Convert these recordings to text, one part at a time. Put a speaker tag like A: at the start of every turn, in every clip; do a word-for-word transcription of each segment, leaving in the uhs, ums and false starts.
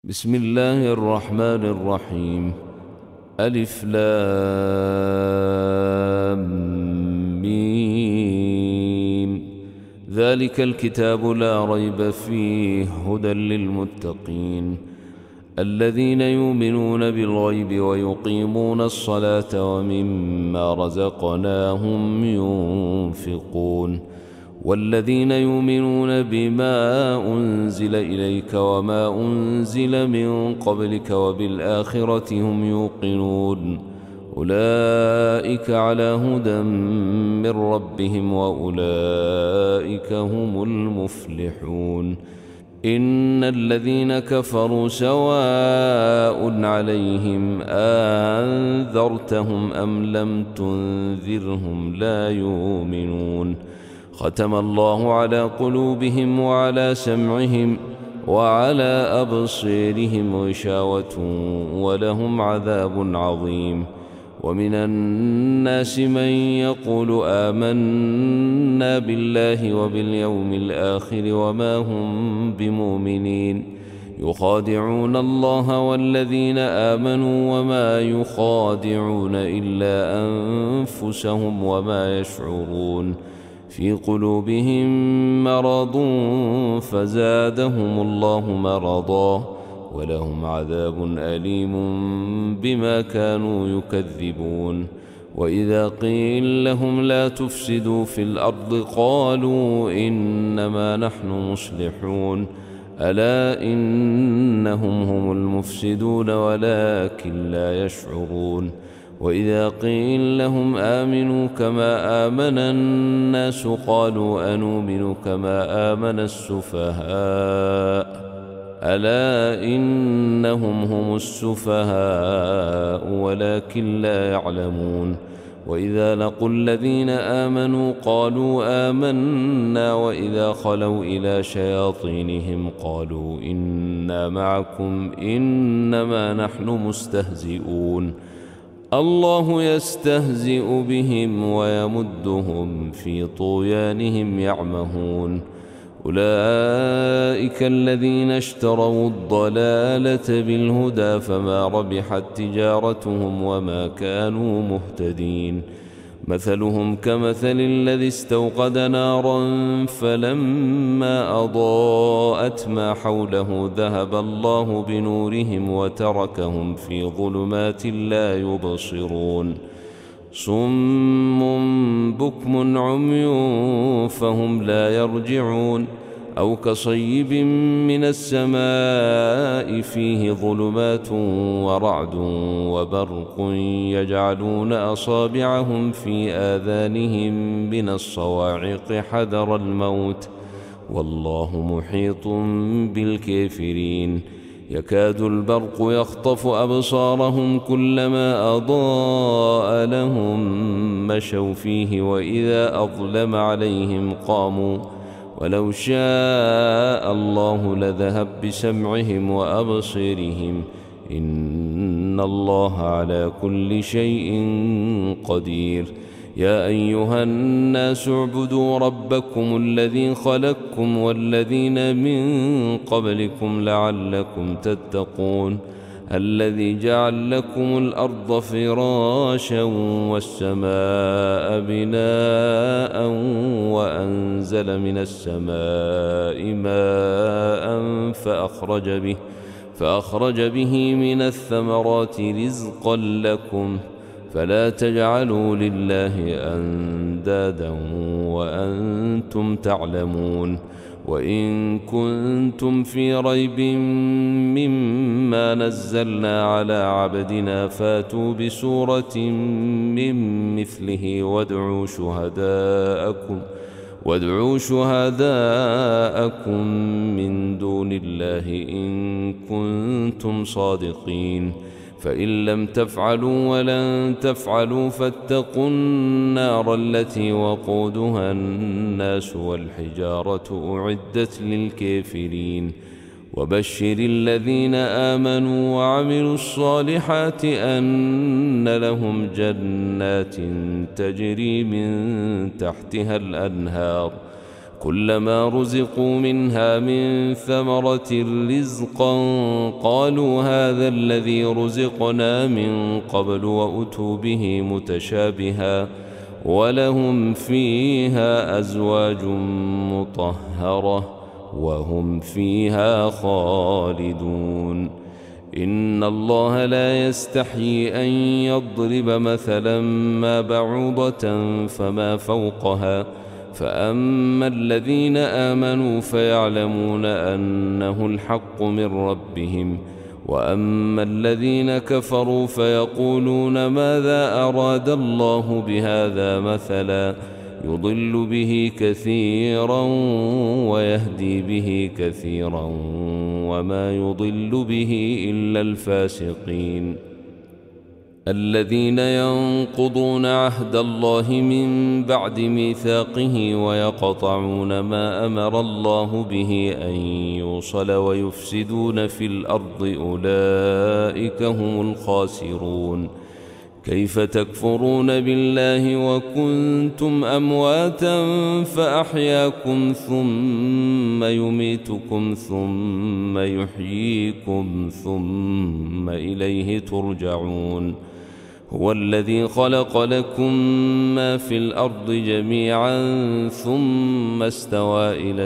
A: بسم الله الرحمن الرحيم. ألف لام ميم. ذلك الكتاب لا ريب فيه هدى للمتقين الذين يؤمنون بالغيب ويقيمون الصلاة ومما رزقناهم ينفقون والذين يؤمنون بما أنزل إليك وما أنزل من قبلك وبالآخرة هم يوقنون أولئك على هدى من ربهم وأولئك هم المفلحون. إن الذين كفروا سواء عليهم أنذرتهم أم لم تنذرهم لا يؤمنون. ختم الله على قلوبهم وعلى سمعهم وعلى أبصيرهم غشاوة ولهم عذاب عظيم. ومن الناس من يقول آمنا بالله وباليوم الآخر وما هم بمؤمنين يخادعون الله والذين آمنوا وما يخادعون إلا أنفسهم وما يشعرون. في قلوبهم مرض فزادهم الله مرضا ولهم عذاب أليم بما كانوا يكذبون. وإذا قيل لهم لا تفسدوا في الأرض قالوا إنما نحن مصلحون ألا إنهم هم المفسدون ولكن لا يشعرون. وإذا قيل لهم آمنوا كما آمن الناس قالوا أنؤمن كما آمن السفهاء ألا إنهم هم السفهاء ولكن لا يعلمون. وإذا لقوا الذين آمنوا قالوا آمنا وإذا خلوا إلى شياطينهم قالوا إنا معكم إنما نحن مستهزئون. الله يستهزئ بهم ويمدهم في طغيانهم يعمهون. أولئك الذين اشتروا الضلالة بالهدى فما ربحت تجارتهم وما كانوا مهتدين. مثلهم كمثل الذي استوقد نارا فلما أضاءت ما حوله ذهب الله بنورهم وتركهم في ظلمات لا يبصرون. صم بكم عمي فهم لا يرجعون. أو كصيب من السماء فيه ظلمات ورعد وبرق يجعلون أصابعهم في آذانهم من الصواعق حذر الموت والله محيط بالكافرين. يكاد البرق يخطف أبصارهم كلما أضاء لهم مشوا فيه وإذا أظلم عليهم قاموا ولو شاء الله لذهب بسمعهم وأبصيرهم إن الله على كل شيء قدير. يا أيها الناس اعبدوا ربكم الذي خلقكم والذين من قبلكم لعلكم تتقون. الذي جعل لكم الأرض فراشا والسماء بناء وأنزل من السماء ماء فأخرج به, فأخرج به من الثمرات رزقا لكم فلا تجعلوا لله أندادا وأنتم تعلمون. وإن كنتم في ريب مما نزلنا على عبدنا فاتوا بسورة من مثله وادعوا شهداءكم وادعوا شهداءكم من دون الله إن كنتم صادقين. فإن لم تفعلوا ولن تفعلوا فاتقوا النار التي وقودها الناس والحجارة أعدت للكافرين. وبشر الذين آمنوا وعملوا الصالحات أن لهم جنات تجري من تحتها الأنهار كلما رزقوا منها من ثمرة رزقا قالوا هذا الذي رزقنا من قبل وأتوا به متشابها ولهم فيها أزواج مطهرة وهم فيها خالدون. إن الله لا يستحيي أن يضرب مثلا ما بعوضة فما فوقها فأما الذين آمنوا فيعلمون أنه الحق من ربهم وأما الذين كفروا فيقولون ماذا أراد الله بهذا مثلا يضل به كثيرا ويهدي به كثيرا وما يضل به إلا الفاسقين. الذين ينقضون عهد الله من بعد ميثاقه ويقطعون ما أمر الله به أن يوصل ويفسدون في الأرض أولئك هم الخاسرون. كيف تكفرون بالله وكنتم أمواتا فأحياكم ثم يميتكم ثم يحييكم ثم إليه ترجعون. هو الذي خلق لكم ما في الأرض جميعا ثم استوى إلى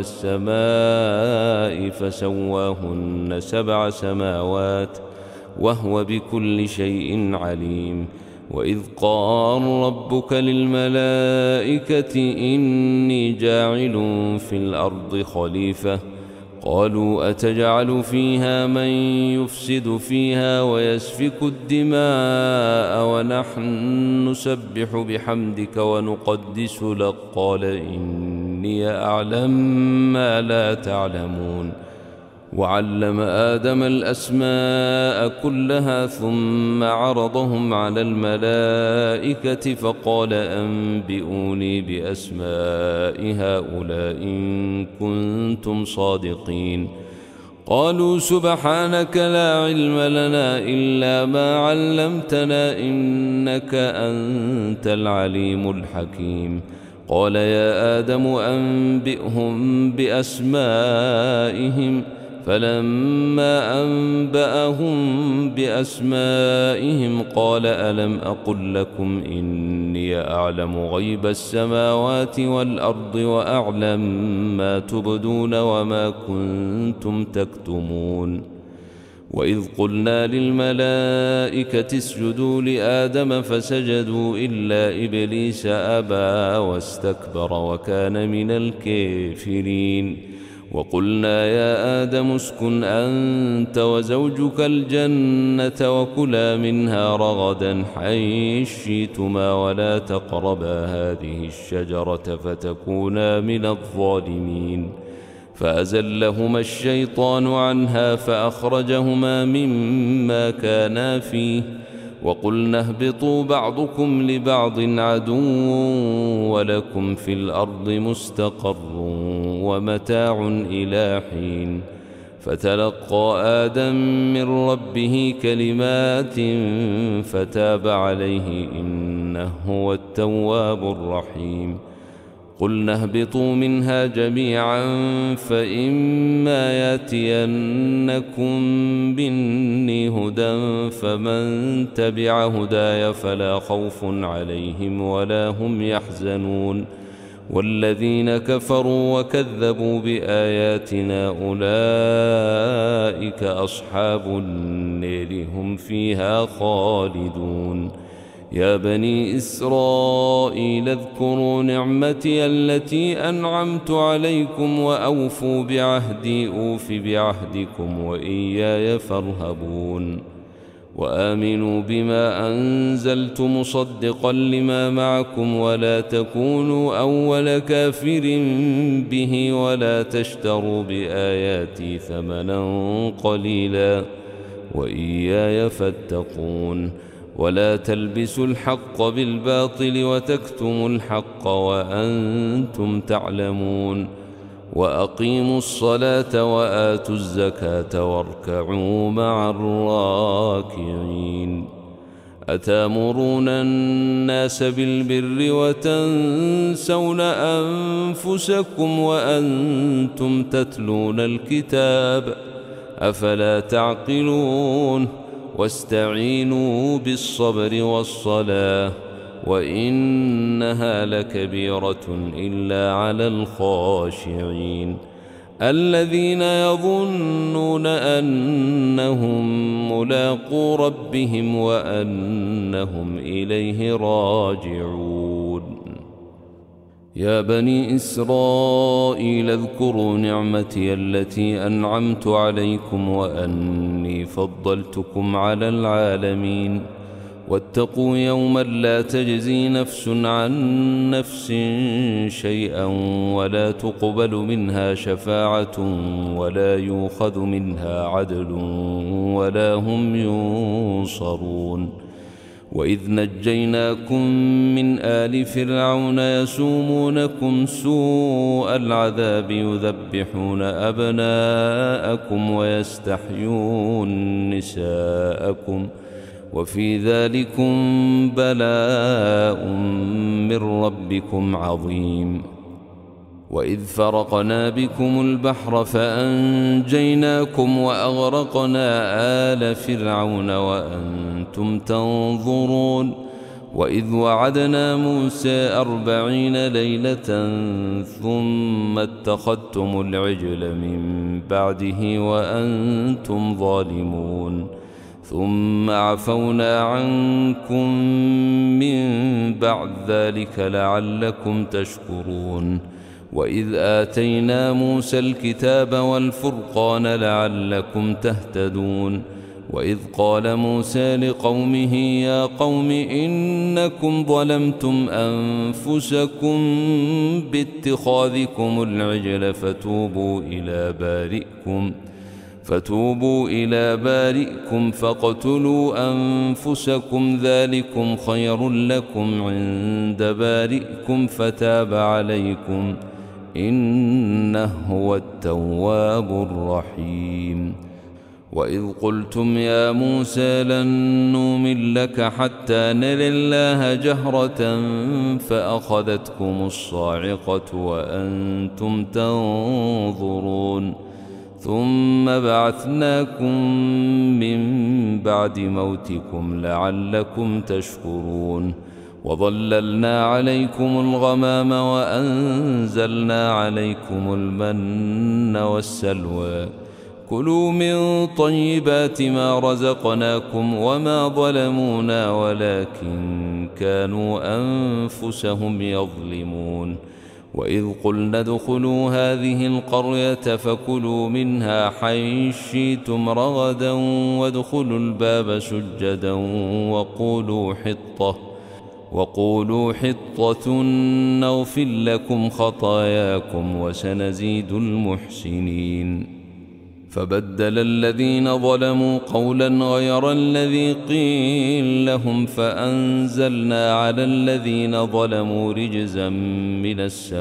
A: السماء فسواهن سبع سماوات وهو بكل شيء عليم. وإذ قال ربك للملائكة إني جاعل في الأرض خليفة قالوا أتجعل فيها من يفسد فيها ويسفك الدماء ونحن نسبح بحمدك ونقدس لك قال إني أعلم ما لا تعلمون. وعلم آدم الأسماء كلها ثم عرضهم على الملائكة فقال أنبئوني بأسماء هؤلاء إن كنتم صادقين. قالوا سبحانك لا علم لنا إلا ما علمتنا إنك أنت العليم الحكيم. قال يا آدم أنبئهم بأسمائهم فلما أنبأهم بأسمائهم قال ألم أقل لكم إني أعلم غيب السماوات والأرض وأعلم ما تبدون وما كنتم تكتمون. وإذ قلنا للملائكة اسجدوا لآدم فسجدوا إلا إبليس أبى واستكبر وكان من الكافرين. وقلنا يا آدم اسكن أنت وزوجك الجنة وكلا منها رغدا حيث شئتما ولا تقربا هذه الشجرة فتكونا من الظالمين. فأزلهما الشيطان عنها فأخرجهما مما كانا فيه وقلنا اهبطوا بعضكم لبعض عدو ولكم في الأرض مستقر ومتاع إلى حين. فتلقى آدم من ربه كلمات فتاب عليه إنه هو التواب الرحيم. قلنا اهبطوا منها جميعا فإما ياتينكم مني هدى فمن تبع هداي فلا خوف عليهم ولا هم يحزنون. والذين كفروا وكذبوا بآياتنا أولئك أصحاب النار هم فيها خالدون. يا بني إسرائيل اذكروا نعمتي التي أنعمت عليكم وأوفوا بعهدي أوف بعهدكم وإياي فارهبون. وآمنوا بما أنزلت مصدقا لما معكم ولا تكونوا أول كافر به ولا تشتروا بآياتي ثمنا قليلا وإياي فاتقون. ولا تلبسوا الحق بالباطل وتكتموا الحق وأنتم تعلمون. وأقيموا الصلاة وآتوا الزكاة واركعوا مع الراكعين. أتأمرون الناس بالبر وتنسون أنفسكم وأنتم تتلون الكتاب أفلا تعقلون واستعينوا بالصبر والصلاة وإنها لكبيرة إلا على الخاشعين الذين يظنون أنهم ملاقو ربهم وأنهم إليه راجعون. يا بني إسرائيل اذكروا نعمتي التي أنعمت عليكم وأني فضلتكم على العالمين واتقوا يوما لا تجزي نفس عن نفس شيئا ولا تقبل منها شفاعة ولا يؤخذ منها عدل ولا هم ينصرون. وإذ نجيناكم من آل فرعون يسومونكم سوء العذاب يذبحون أبناءكم ويستحيون نساءكم وفي ذلكم بلاء من ربكم عظيم. وإذ فرقنا بكم البحر فأنجيناكم وأغرقنا آل فرعون وأنتم تنظرون. وإذ وعدنا موسى أربعين ليلة ثم اتخذتم العجل من بعده وأنتم ظالمون ثم عفونا عنكم من بعد ذلك لعلكم تشكرون. وإذ آتينا موسى الكتاب والفرقان لعلكم تهتدون. وإذ قال موسى لقومه يا قوم إنكم ظلمتم أنفسكم باتخاذكم العجل فتوبوا إلى بارئكم فتوبوا إلى بارئكم فاقتلوا أنفسكم ذلكم خير لكم عند بارئكم فتاب عليكم إنه هو التواب الرحيم. وإذ قلتم يا موسى لن نؤمن لك حتى نري الله جهرة فأخذتكم الصاعقة وأنتم تنظرون ثم بعثناكم من بعد موتكم لعلكم تشكرون. وظللنا عليكم الغمام وأنزلنا عليكم المن والسلوى كلوا من طيبات ما رزقناكم وما ظلمونا ولكن كانوا أنفسهم يظلمون. وإذ قلنا ادخلوا هذه القرية فكلوا منها حيث شئتم رغدا وادخلوا الباب سجدا وقولوا حطة وقولوا حطة نغفر لكم خطاياكم وسنزيد المحسنين. فبدل الذين ظلموا قولا غير الذي قيل لهم فأنزلنا على الذين ظلموا رجزا من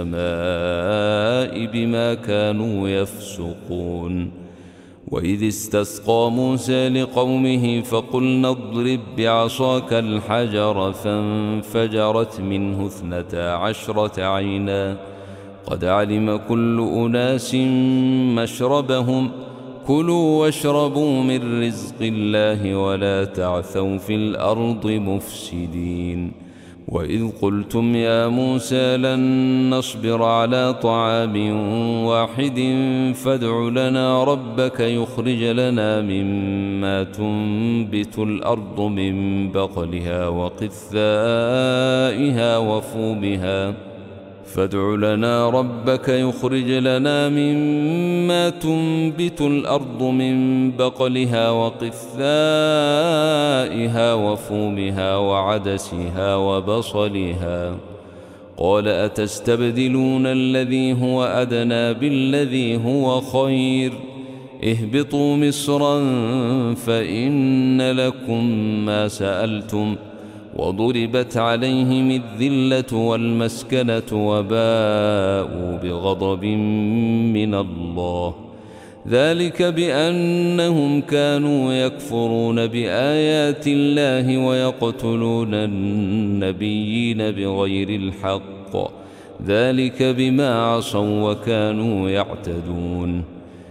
A: السماء بما كانوا يفسقون. وإذ استسقى موسى لقومه فقلنا اضرب بعصاك الحجر فانفجرت منه اثنتا عشرة عينا قد علم كل أناس مشربهم كلوا واشربوا من رزق الله ولا تعثوا في الأرض مفسدين. وإذ قلتم يا موسى لن نصبر على طعام واحد فادع لنا ربك يخرج لنا مما تنبت الأرض من بقلها وقثائها وفومها فادع لنا ربك يخرج لنا مما تنبت الأرض من بقلها وقثائها وفومها وعدسها وبصلها قال أتستبدلون الذي هو أدنى بالذي هو خير اهبطوا مصرا فإن لكم ما سألتم وضربت عليهم الذلة والمسكنة وباءوا بغضب من الله ذلك بأنهم كانوا يكفرون بآيات الله ويقتلون النبيين بغير الحق، ذلك بما عصوا وكانوا يعتدون.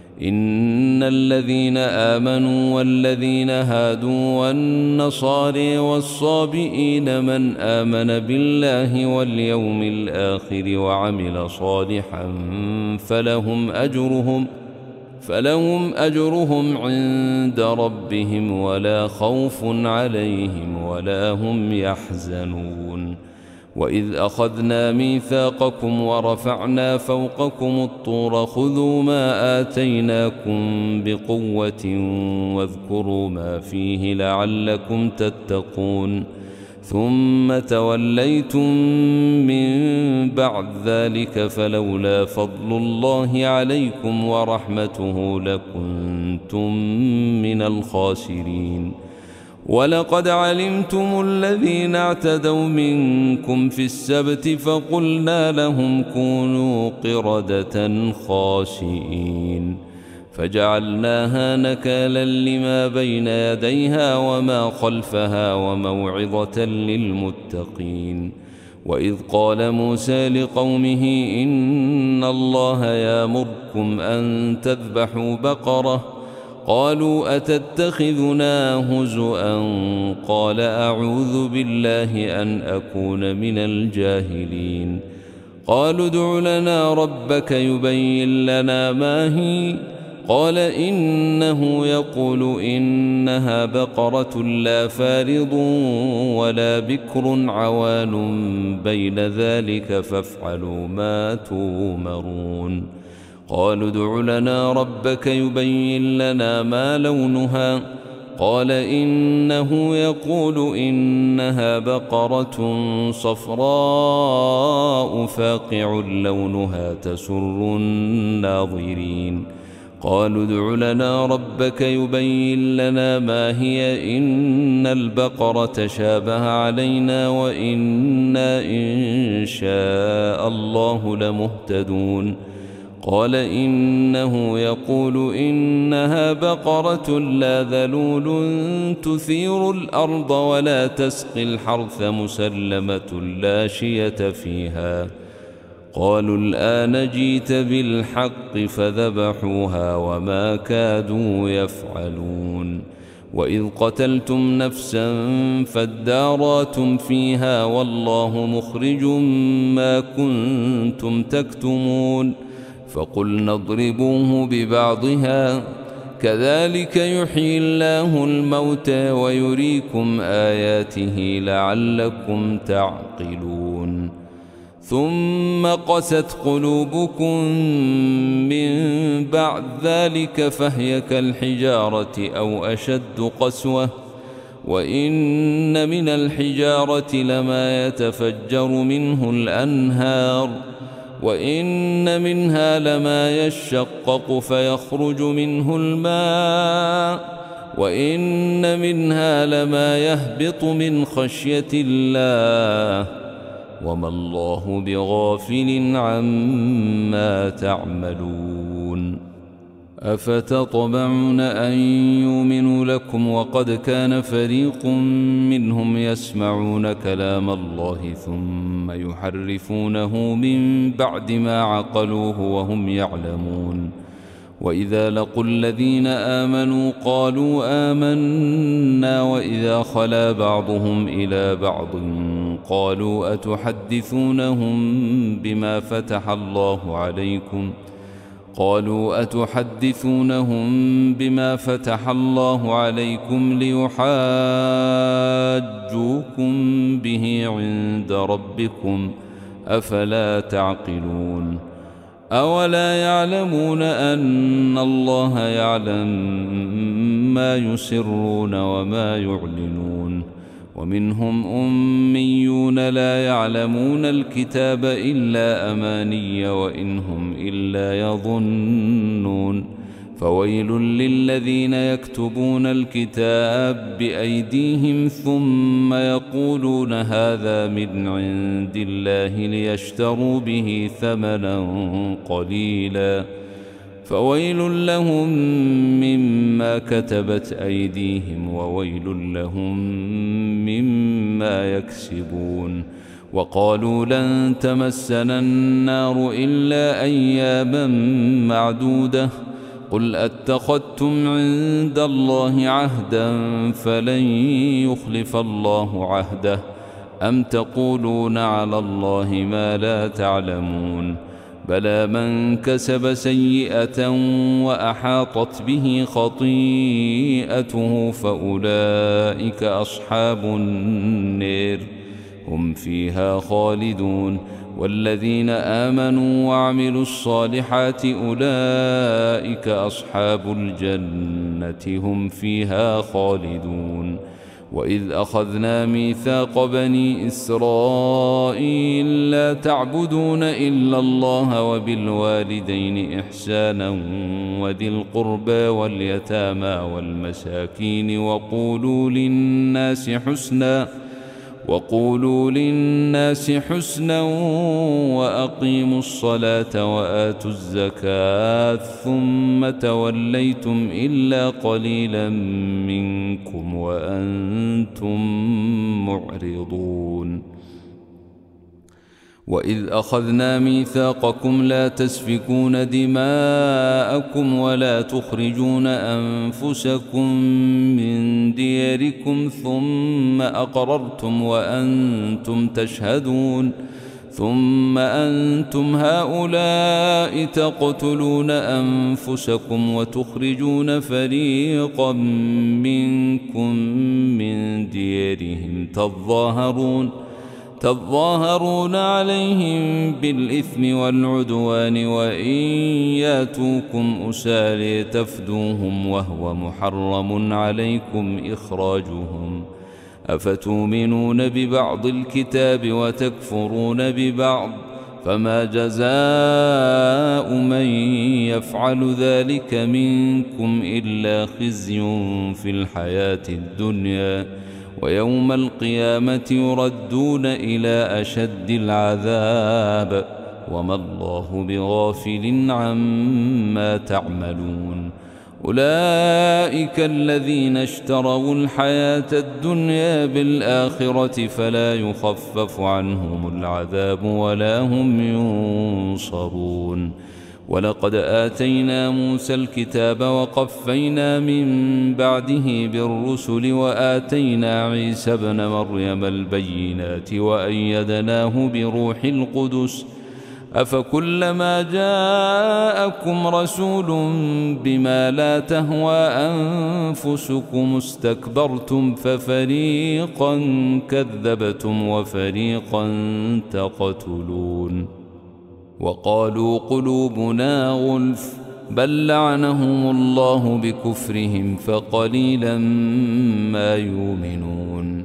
A: إن الذين آمنوا والذين هادوا والنصارى والصابئين من آمن بالله واليوم الآخر وعمل صالحا فلهم أجرهم فلهم أجرهم عند ربهم ولا خوف عليهم ولا هم يحزنون. وإذ أخذنا ميثاقكم ورفعنا فوقكم الطور خذوا ما آتيناكم بقوة واذكروا ما فيه لعلكم تتقون، ثم توليتم من بعد ذلك فلولا فضل الله عليكم ورحمته لكنتم من الخاسرين. ولقد علمتم الذين اعتدوا منكم في السبت فقلنا لهم كونوا قردة خاسئين، فجعلناها نكالا لما بين يديها وما خلفها وموعظة للمتقين. وإذ قال موسى لقومه إن الله يأمركم أن تذبحوا بقرة، قالوا أتتخذنا هزؤا قال أعوذ بالله أن أكون من الجاهلين. قالوا ادع لنا ربك يبين لنا ما هي، قال إنه يقول إنها بقرة لا فارض ولا بكر عوان بين ذلك فافعلوا ما تؤمرون. قالوا ادع لنا ربك يبين لنا ما لونها، قال إنه يقول إنها بقرة صفراء فاقع لونها تسر الناظرين. قالوا ادع لنا ربك يبين لنا ما هي إن البقرة شابه علينا وإنا إن شاء الله لمهتدون. قال إنه يقول إنها بقرة لا ذلول تثير الأرض ولا تسقي الحرث مسلمة لا شية فيها. قالوا الآن جيت بالحق فذبحوها وما كادوا يفعلون. وإذ قتلتم نفسا فادارأتم فيها والله مخرج ما كنتم تكتمون، فقلنا اضربوه ببعضها كذلك يحيي الله الموتى ويريكم آياته لعلكم تعقلون. ثم قست قلوبكم من بعد ذلك فهي كالحجارة أو أشد قسوة، وإن من الحجارة لما يتفجر منه الأنهار، وإن منها لما يشقق فيخرج منه الماء، وإن منها لما يهبط من خشية الله، وما الله بغافل عما تعملون. أفتطمعون أن يؤمنوا لكم وقد كان فريق منهم يسمعون كلام الله ثم يحرفونه من بعد ما عقلوه وهم يعلمون. وإذا لقوا الذين آمنوا قالوا آمنا وإذا خلا بعضهم إلى بعض قالوا أتحدثونهم بما فتح الله عليكم قالوا أتحدثونهم بما فتح الله عليكم ليحاجوكم به عند ربكم أفلا تعقلون. أولا يعلمون أن الله يعلم ما يسرون وما يعلنون. ومنهم أميون لا يعلمون الكتاب إلا أماني وإن هم إلا يظنون. فويل للذين يكتبون الكتاب بأيديهم ثم يقولون هذا من عند الله ليشتروا به ثمنا قليلا فويل لهم مما كتبت أيديهم وويل لهم مما يكسبون. وقالوا لن تمسنا النار إلا أياما معدودة قل أتخذتم عند الله عهدا فلن يخلف الله عهده أم تقولون على الله ما لا تعلمون بلى من كسب سيئة وأحاطت به خطيئته فأولئك أصحاب النار هم فيها خالدون. والذين آمنوا وعملوا الصالحات أولئك أصحاب الجنة هم فيها خالدون. وإذ أخذنا ميثاق بني إسرائيل لا تعبدون إلا الله وبالوالدين إحسانا وذي القربى واليتامى والمساكين وقولوا للناس حسنا وقولوا للناس حسنا وأقيموا الصلاة وآتوا الزكاة ثم توليتم إلا قليلا منكم وأنتم معرضون. وإذ أخذنا ميثاقكم لا تسفكون دماءكم ولا تخرجون أنفسكم من دياركم ثم أقررتم وأنتم تشهدون ثم أنتم هؤلاء تقتلون أنفسكم وتخرجون فريقا منكم من ديارهم تظاهرون تظاهرون عليهم بالإثم والعدوان وإن ياتوكم أساري تفدوهم وهو محرم عليكم إخراجهم أفتؤمنون ببعض الكتاب وتكفرون ببعض فما جزاء من يفعل ذلك منكم إلا خزي في الحياة الدنيا ويوم القيامة يردون إلى أشد العذاب وما الله بغافل عما تعملون. أولئك الذين اشتروا الحياة الدنيا بالآخرة فلا يخفف عنهم العذاب ولا هم ينصرون. ولقد آتينا موسى الكتاب وقفينا من بعده بالرسل وآتينا عيسى ابن مريم البينات وأيدناه بروح القدس أفكلما جاءكم رسول بما لا تهوى أنفسكم استكبرتم ففريقا كذبتم وفريقا تقتلون. وقالوا قلوبنا غلف بل لعنهم الله بكفرهم فقليلا ما يؤمنون.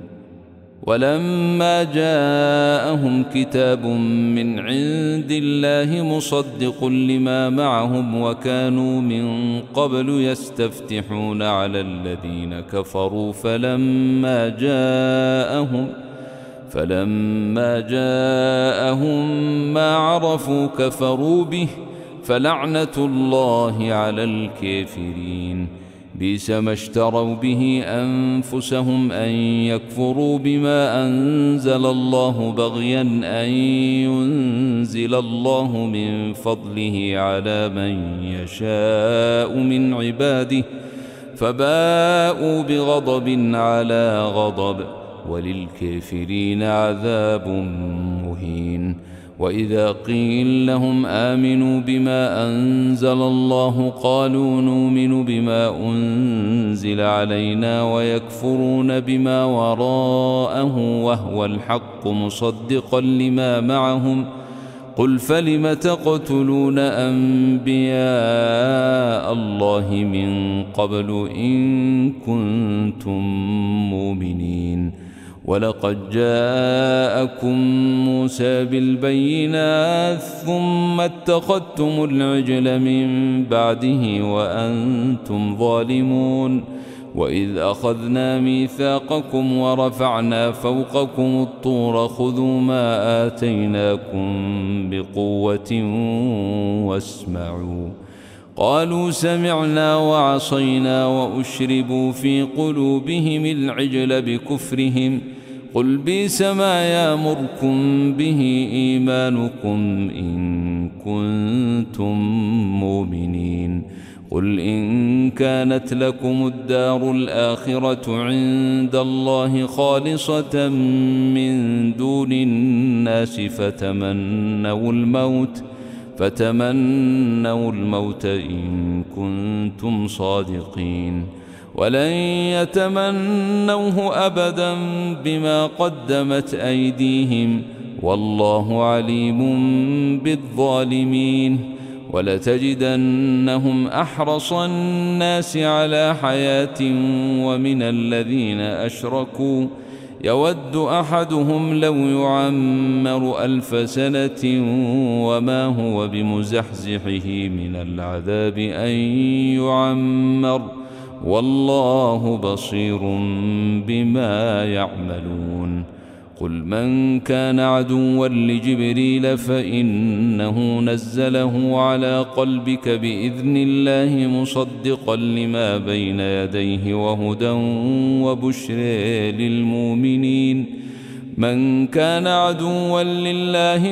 A: ولما جاءهم كتاب من عند الله مصدق لما معهم وكانوا من قبل يستفتحون على الذين كفروا فلما جاءهم فلما جاءهم ما عرفوا كفروا به فلعنة الله على الكافرين. بئس ما اشتروا به أنفسهم أن يكفروا بما أنزل الله بغيا أن ينزل الله من فضله على من يشاء من عباده فباءوا بغضب على غضب وللكافرين عذاب مهين. وإذا قيل لهم آمنوا بما أنزل الله قالوا نؤمن بما أنزل علينا ويكفرون بما وراءه وهو الحق مصدقا لما معهم قل فلم تقتلون أنبياء الله من قبل إن كنتم مؤمنين. ولقد جاءكم موسى بالبينات ثم اتخذتم العجل من بعده وأنتم ظالمون. وإذ أخذنا ميثاقكم ورفعنا فوقكم الطور خذوا ما آتيناكم بقوة واسمعوا قالوا سمعنا وعصينا وأشربوا في قلوبهم العجل بكفرهم قل بئس ما يأمركم به إيمانكم إن كنتم مؤمنين قل إن كانت لكم الدار الآخرة عند الله خالصة من دون الناس فتمنوا الموت فتمنوا الموت إن كنتم صادقين ولن يتمنوه أبدا بما قدمت أيديهم والله عليم بالظالمين ولتجدنهم أحرص الناس على حياة ومن الذين أشركوا يود أحدهم لو يعمر ألف سنة وما هو بمزحزحه من العذاب أن يعمر والله بصير بما يعملون قل من كان عدوا لجبريل فإنه نزله على قلبك بإذن الله مصدقا لما بين يديه وهدى وبشر للمؤمنين من كان عدوا لله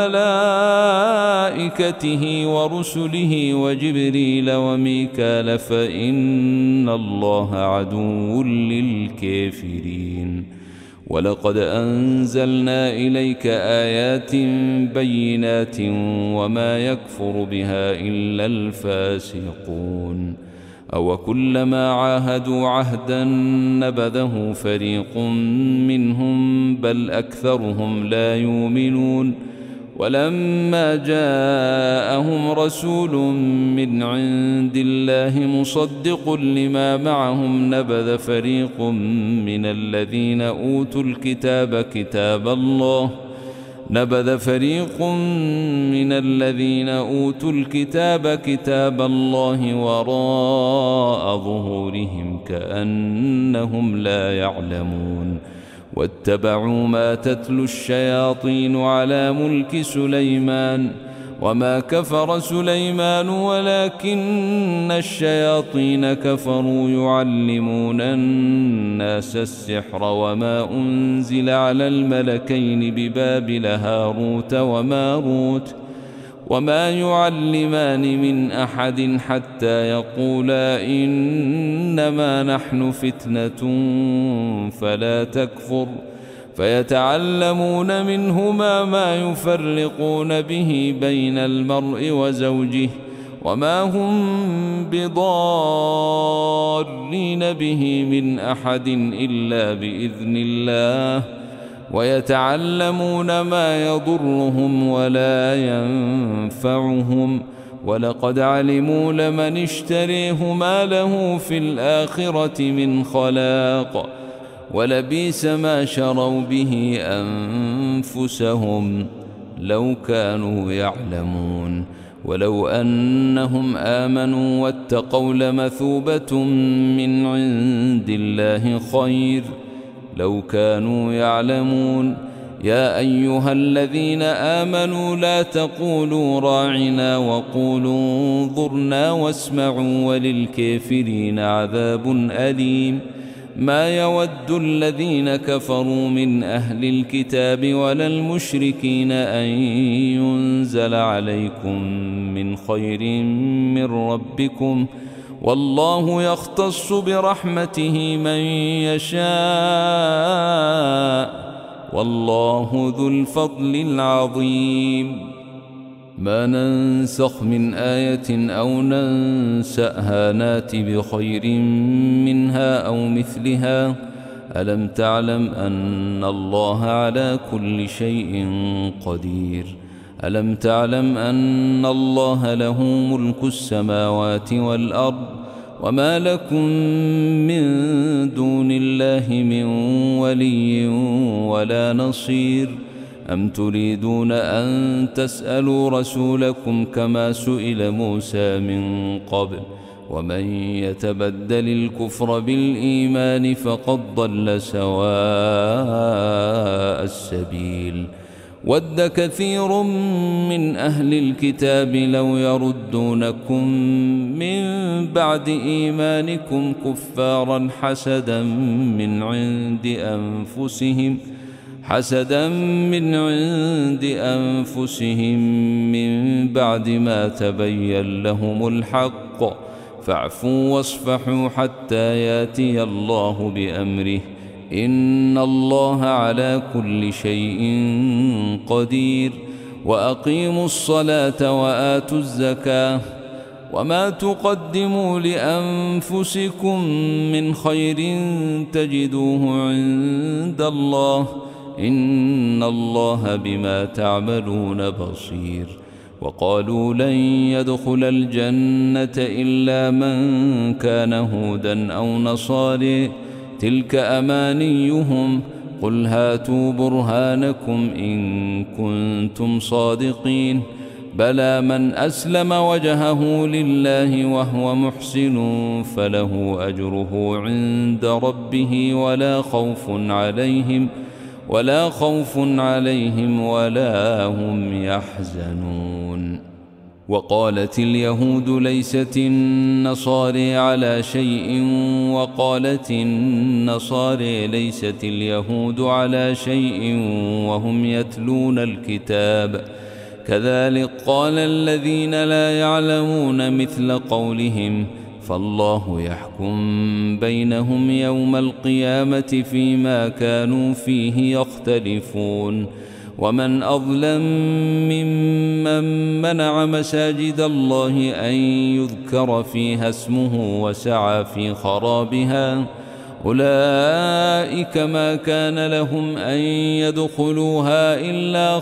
A: وملائكته ورسله وجبريل وميكال فإن الله عدو للكافرين ولقد أنزلنا إليك آيات بينات وما يكفر بها إلا الفاسقون أو كلما عاهدوا عهدا نبذه فريق منهم بل أكثرهم لا يؤمنون ولما جاءهم رسول من عند الله مصدق لما معهم نبذ فريق من الذين أوتوا الكتاب كتاب الله نبذ فريق من الذين أوتوا الكتاب كتاب الله وراء ظهورهم كأنهم لا يعلمون واتبعوا ما تتلو الشياطين على ملك سليمان وما كفر سليمان ولكن الشياطين كفروا يعلمون الناس السحر وما أنزل على الملكين ببابل هاروت وماروت وما يعلمان من أحد حتى يقولا إنما نحن فتنة فلا تكفر فيتعلمون منهما ما يفرقون به بين المرء وزوجه وما هم بضارين به من أحد إلا بإذن الله ويتعلمون ما يضرهم ولا ينفعهم ولقد علموا لمن اشتريه ما له في الآخرة من خلاق ولبئس ما شروا به أنفسهم لو كانوا يعلمون ولو أنهم آمنوا واتقوا لمثوبة من عند الله خير لو كانوا يعلمون يا أيها الذين آمنوا لا تقولوا راعنا وقولوا انظرنا واسمعوا وللكافرين عذاب أليم ما يود الذين كفروا من أهل الكتاب ولا المشركين أن ينزل عليكم من خير من ربكم والله يختص برحمته من يشاء والله ذو الفضل العظيم ما ننسخ من آية أو ننسأها نات بخير منها أو مثلها ألم تعلم أن الله على كل شيء قدير ألم تعلم أن الله له ملك السماوات والأرض وما لكم من دون الله من ولي ولا نصير أم تريدون أن تسألوا رسولكم كما سئل موسى من قبل ومن يتبدل الكفر بالإيمان فقد ضل سواء السبيل ود كثير من أهل الكتاب لو يردونكم من بعد إيمانكم كفارا حسدا من عند أنفسهم حسدا من عند أنفسهم من بعد ما تبين لهم الحق فاعفوا واصفحوا حتى ياتي الله بأمره إن الله على كل شيء قدير وأقيموا الصلاة وآتوا الزكاة وما تقدموا لأنفسكم من خير تجدوه عند الله إن الله بما تعملون بصير وقالوا لن يدخل الجنة إلا من كان هودا أو نصارى تلك أمانيهم قل هاتوا برهانكم إن كنتم صادقين بلى من أسلم وجهه لله وهو محسن فله أجره عند ربه ولا خوف عليهم ولا خوف عليهم ولا هم يحزنون وقالت اليهود ليست النصارى على شيء وقالت النصارى ليست اليهود على شيء وهم يتلون الكتاب كذلك قال الذين لا يعلمون مثل قولهم فالله يحكم بينهم يوم القيامة فيما كانوا فيه يختلفون ومن أظلم ممن منع مساجد الله أن يذكر فيها اسمه وسعى في خرابها أولئك ما كان لهم أن يدخلوها إلا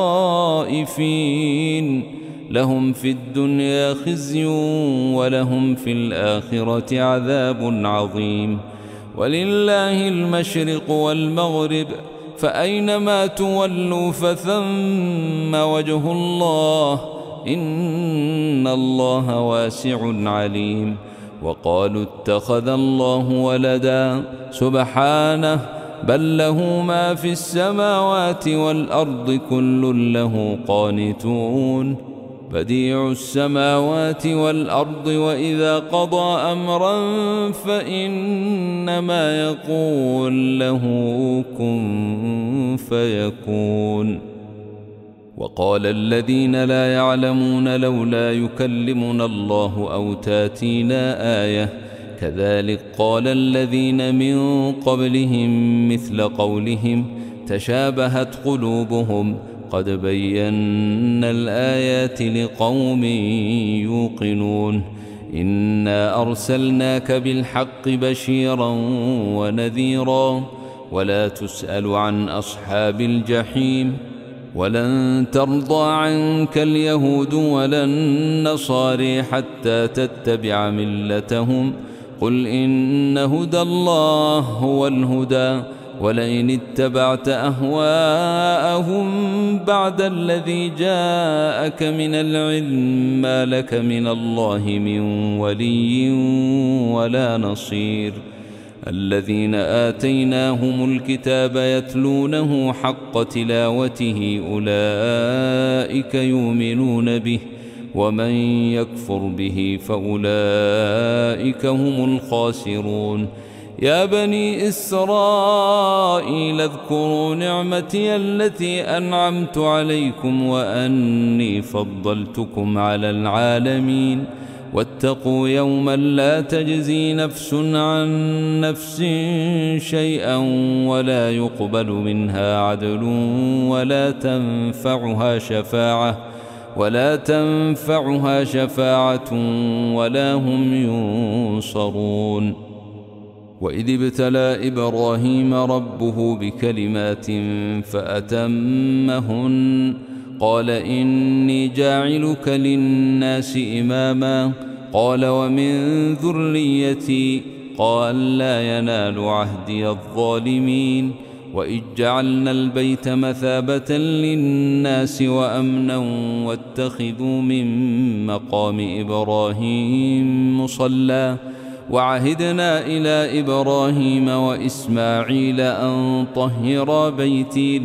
A: خائفين لهم في الدنيا خزي ولهم في الآخرة عذاب عظيم ولله المشرق والمغرب فأينما تولوا فثم وجه الله إن الله واسع عليم وقالوا اتخذ الله ولدا سبحانه بل له ما في السماوات والأرض كل له قانتون بديع السماوات والأرض وإذا قضى أمرا فإنما يقول له كن فيكون وقال الذين لا يعلمون لولا يكلمنا الله أو تاتينا آية كذلك قال الذين من قبلهم مثل قولهم تشابهت قلوبهم قد بينا الآيات لقوم يوقنون إنا أرسلناك بالحق بشيرا ونذيرا ولا تسأل عن أصحاب الجحيم ولن ترضى عنك اليهود ولا النصارى حتى تتبع ملتهم قل إن هدى الله هو الهدى ولئن اتبعت أهواءهم بعد الذي جاءك من العلم ما لك من الله من ولي ولا نصير الذين آتيناهم الكتاب يتلونه حق تلاوته أولئك يؤمنون به ومن يكفر به فأولئك هم الخاسرون يا بني إسرائيل اذكروا نعمتي التي أنعمت عليكم وأني فضلتكم على العالمين واتقوا يوما لا تجزي نفس عن نفس شيئا ولا يقبل منها عدل ولا تنفعها شفاعة ولا تنفعها شفاعة ولا هم ينصرون وإذ ابتلى إبراهيم ربه بكلمات فأتمهن قال إني جاعلك للناس إماما قال ومن ذريتي قال لا ينال عهدي الظالمين وإذ جعلنا البيت مثابة للناس وأمنا واتخذوا من مقام إبراهيم مصلى وعهدنا إلى إبراهيم وإسماعيل أن طهرا بيتي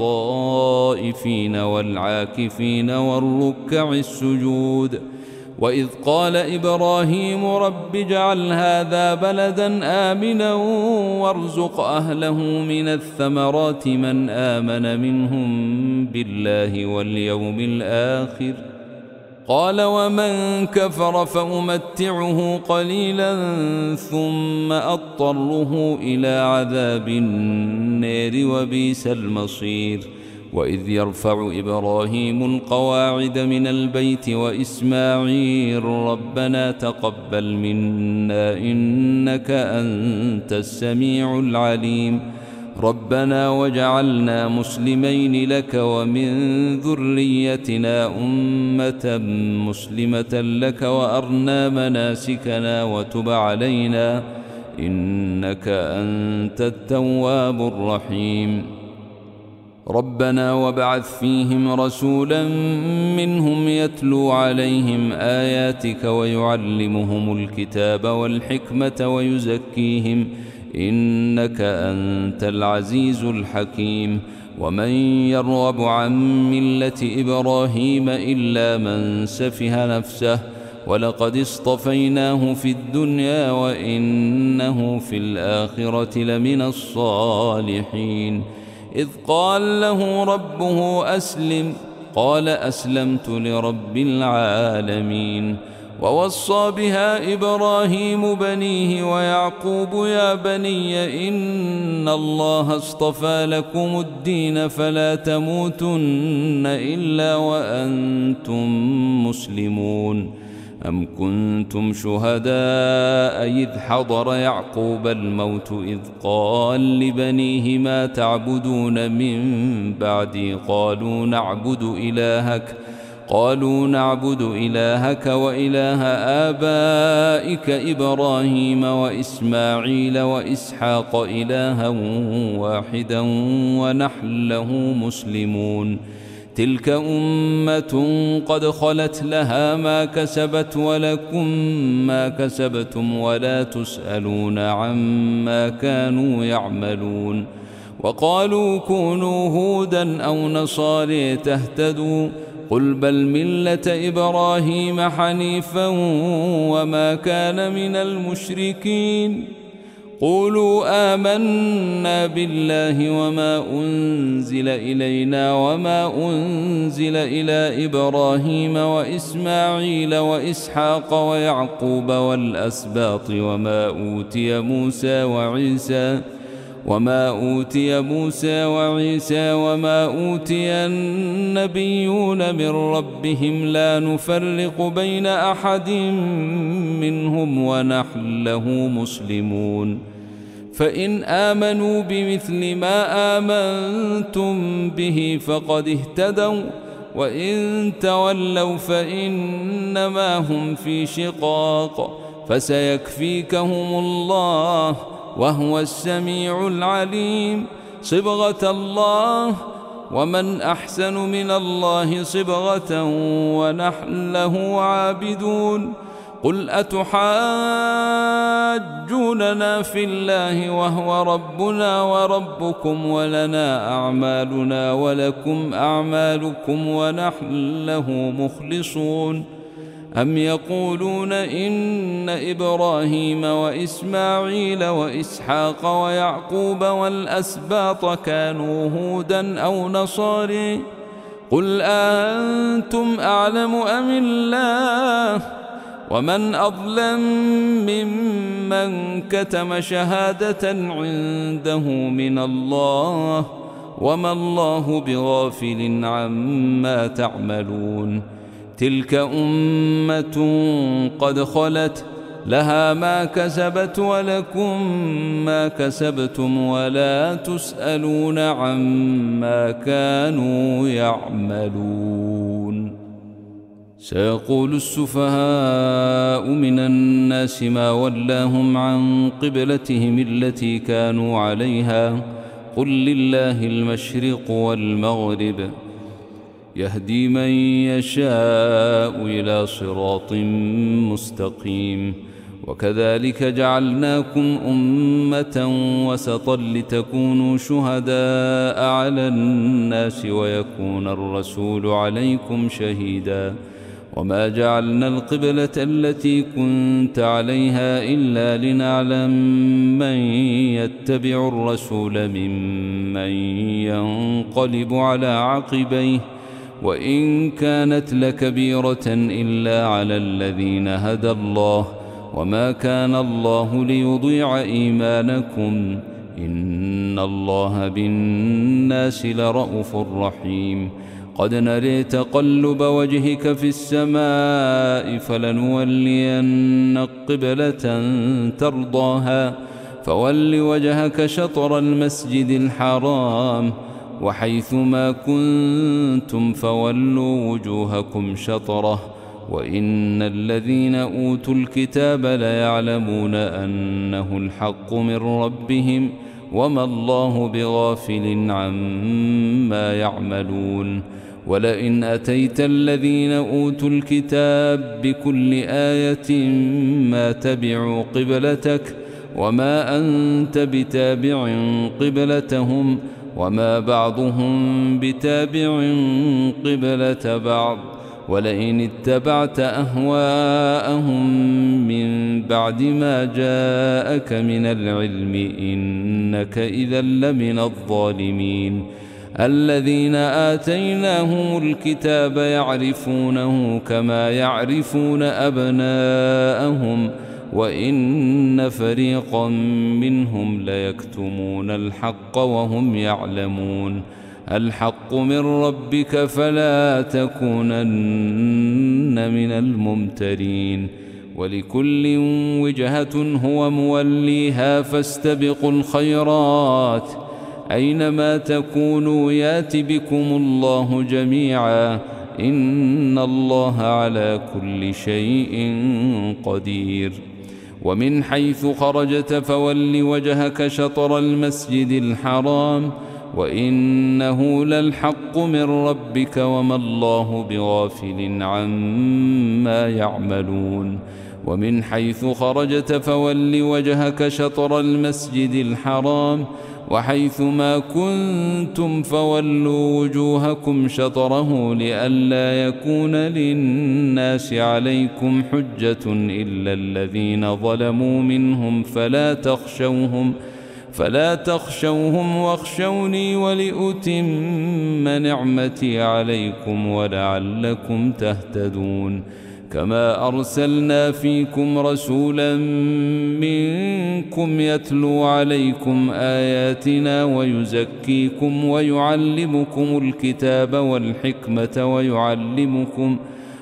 A: للطائفين والعاكفين والركع السجود. وإذ قال إبراهيم رب اجعل هذا بلدا آمنا وارزق أهله من الثمرات من آمن منهم بالله واليوم الآخر. قال ومن كفر فأمتعه قليلا ثم أضطره إلى عذاب النار وبئس المصير. وإذ يرفع إبراهيم القواعد من البيت وإسماعيل ربنا تقبل منا إنك أنت السميع العليم ربنا وجعلنا مسلمين لك ومن ذريتنا أمة مسلمة لك وأرنا مناسكنا وتب علينا إنك أنت التواب الرحيم ربنا وابعث فيهم رسولا منهم يتلو عليهم آياتك ويعلمهم الكتاب والحكمة ويزكيهم إنك أنت العزيز الحكيم. ومن يرغب عن ملة إبراهيم إلا من سفه نفسه ولقد اصطفيناه في الدنيا وإنه في الآخرة لمن الصالحين. إذ قال له ربه أسلم قال أسلمت لرب العالمين. ووصى بها إبراهيم بنيه ويعقوب يا بني إن الله اصطفى لكم الدين فلا تموتن إلا وأنتم مسلمون. أم كنتم شهداء إذ حضر يعقوب الموت إذ قال لبنيه ما تعبدون من بعدي قالوا نعبد إلهك قالوا نعبد إلهك وإله آبائك إبراهيم وإسماعيل وإسحاق إلها واحدا ونحن له مسلمون. تلك أمة قد خلت لها ما كسبت ولكم ما كسبتم ولا تسألون عما كانوا يعملون. وقالوا كونوا هودا أو نصارى تهتدوا قل بل ملة إبراهيم حنيفا وما كان من المشركين. قولوا آمنا بالله وما أنزل إلينا وما أنزل إلى إبراهيم وإسماعيل وإسحاق ويعقوب والأسباط وما أوتي موسى وعيسى وما أوتي موسى وعيسى وما أوتي النبيون من ربهم لا نفرق بين أحد منهم ونحن له مسلمون. فإن آمنوا بمثل ما آمنتم به فقد اهتدوا وإن تولوا فإنما هم في شقاق فسيكفيكهم الله وهو السميع العليم. صبغة الله ومن أحسن من الله صبغة ونحن له عابدون. قل أتحاجوننا في الله وهو ربنا وربكم ولنا أعمالنا ولكم أعمالكم ونحن له مخلصون. أم يقولون إن إبراهيم وإسماعيل وإسحاق ويعقوب والأسباط كانوا هودا أو نصارى قل أنتم أعلم أم الله ومن أظلم ممن كتم شهادة عنده من الله وما الله بغافل عما تعملون. تلك أمة قد خلت لها ما كسبت ولكم ما كسبتم ولا تسألون عما كانوا يعملون. سيقول السفهاء من الناس ما ولاهم عن قبلتهم التي كانوا عليها قل لله المشرق والمغرب يهدي من يشاء إلى صراط مستقيم. وكذلك جعلناكم أمة وسطا لتكونوا شهداء على الناس ويكون الرسول عليكم شهيدا وما جعلنا القبلة التي كنت عليها إلا لنعلم من يتبع الرسول ممن ينقلب على عقبيه وإن كانت لكبيرة إلا على الذين هدى الله وما كان الله ليضيع إيمانكم إن الله بالناس لرءوف رحيم قد نري تقلب وجهك في السماء فلنولينك قبلة ترضاها فول وجهك شطر المسجد الحرام وحيث ما كنتم فولوا وجوهكم شطره وإن الذين أوتوا الكتاب ليعلمون أنه الحق من ربهم وما الله بغافل عما يعملون ولئن أتيت الذين أوتوا الكتاب بكل آية ما تبعوا قبلتك وما أنت بتابع قبلتهم وما بعضهم بتابع قبلة بعض ولئن اتبعت أهواءهم من بعد ما جاءك من العلم إنك إذا لمن الظالمين الذين آتيناهم الكتاب يعرفونه كما يعرفون أبناءهم وإن فريقا منهم ليكتمون الحق وهم يعلمون الحق من ربك فلا تكونن من الممترين ولكل وجهة هو موليها فاستبقوا الخيرات أينما تكونوا يات بكم الله جميعا إن الله على كل شيء قدير ومن حيث خرجت فول وجهك شطر المسجد الحرام وإنه للحق من ربك وما الله بغافل عما يعملون ومن حيث خرجت فول وجهك شطر المسجد الحرام وحيث ما كنتم فولوا وجوهكم شطره لئلا يكون للناس عليكم حجة إلا الذين ظلموا منهم فلا تخشوهم فلا تخشوهم واخشوني ولأتم نعمتي عليكم ولعلكم تهتدون كما أرسلنا فيكم رسولا منكم يتلو عليكم آياتنا ويزكيكم ويعلمكم الكتاب والحكمة ويعلمكم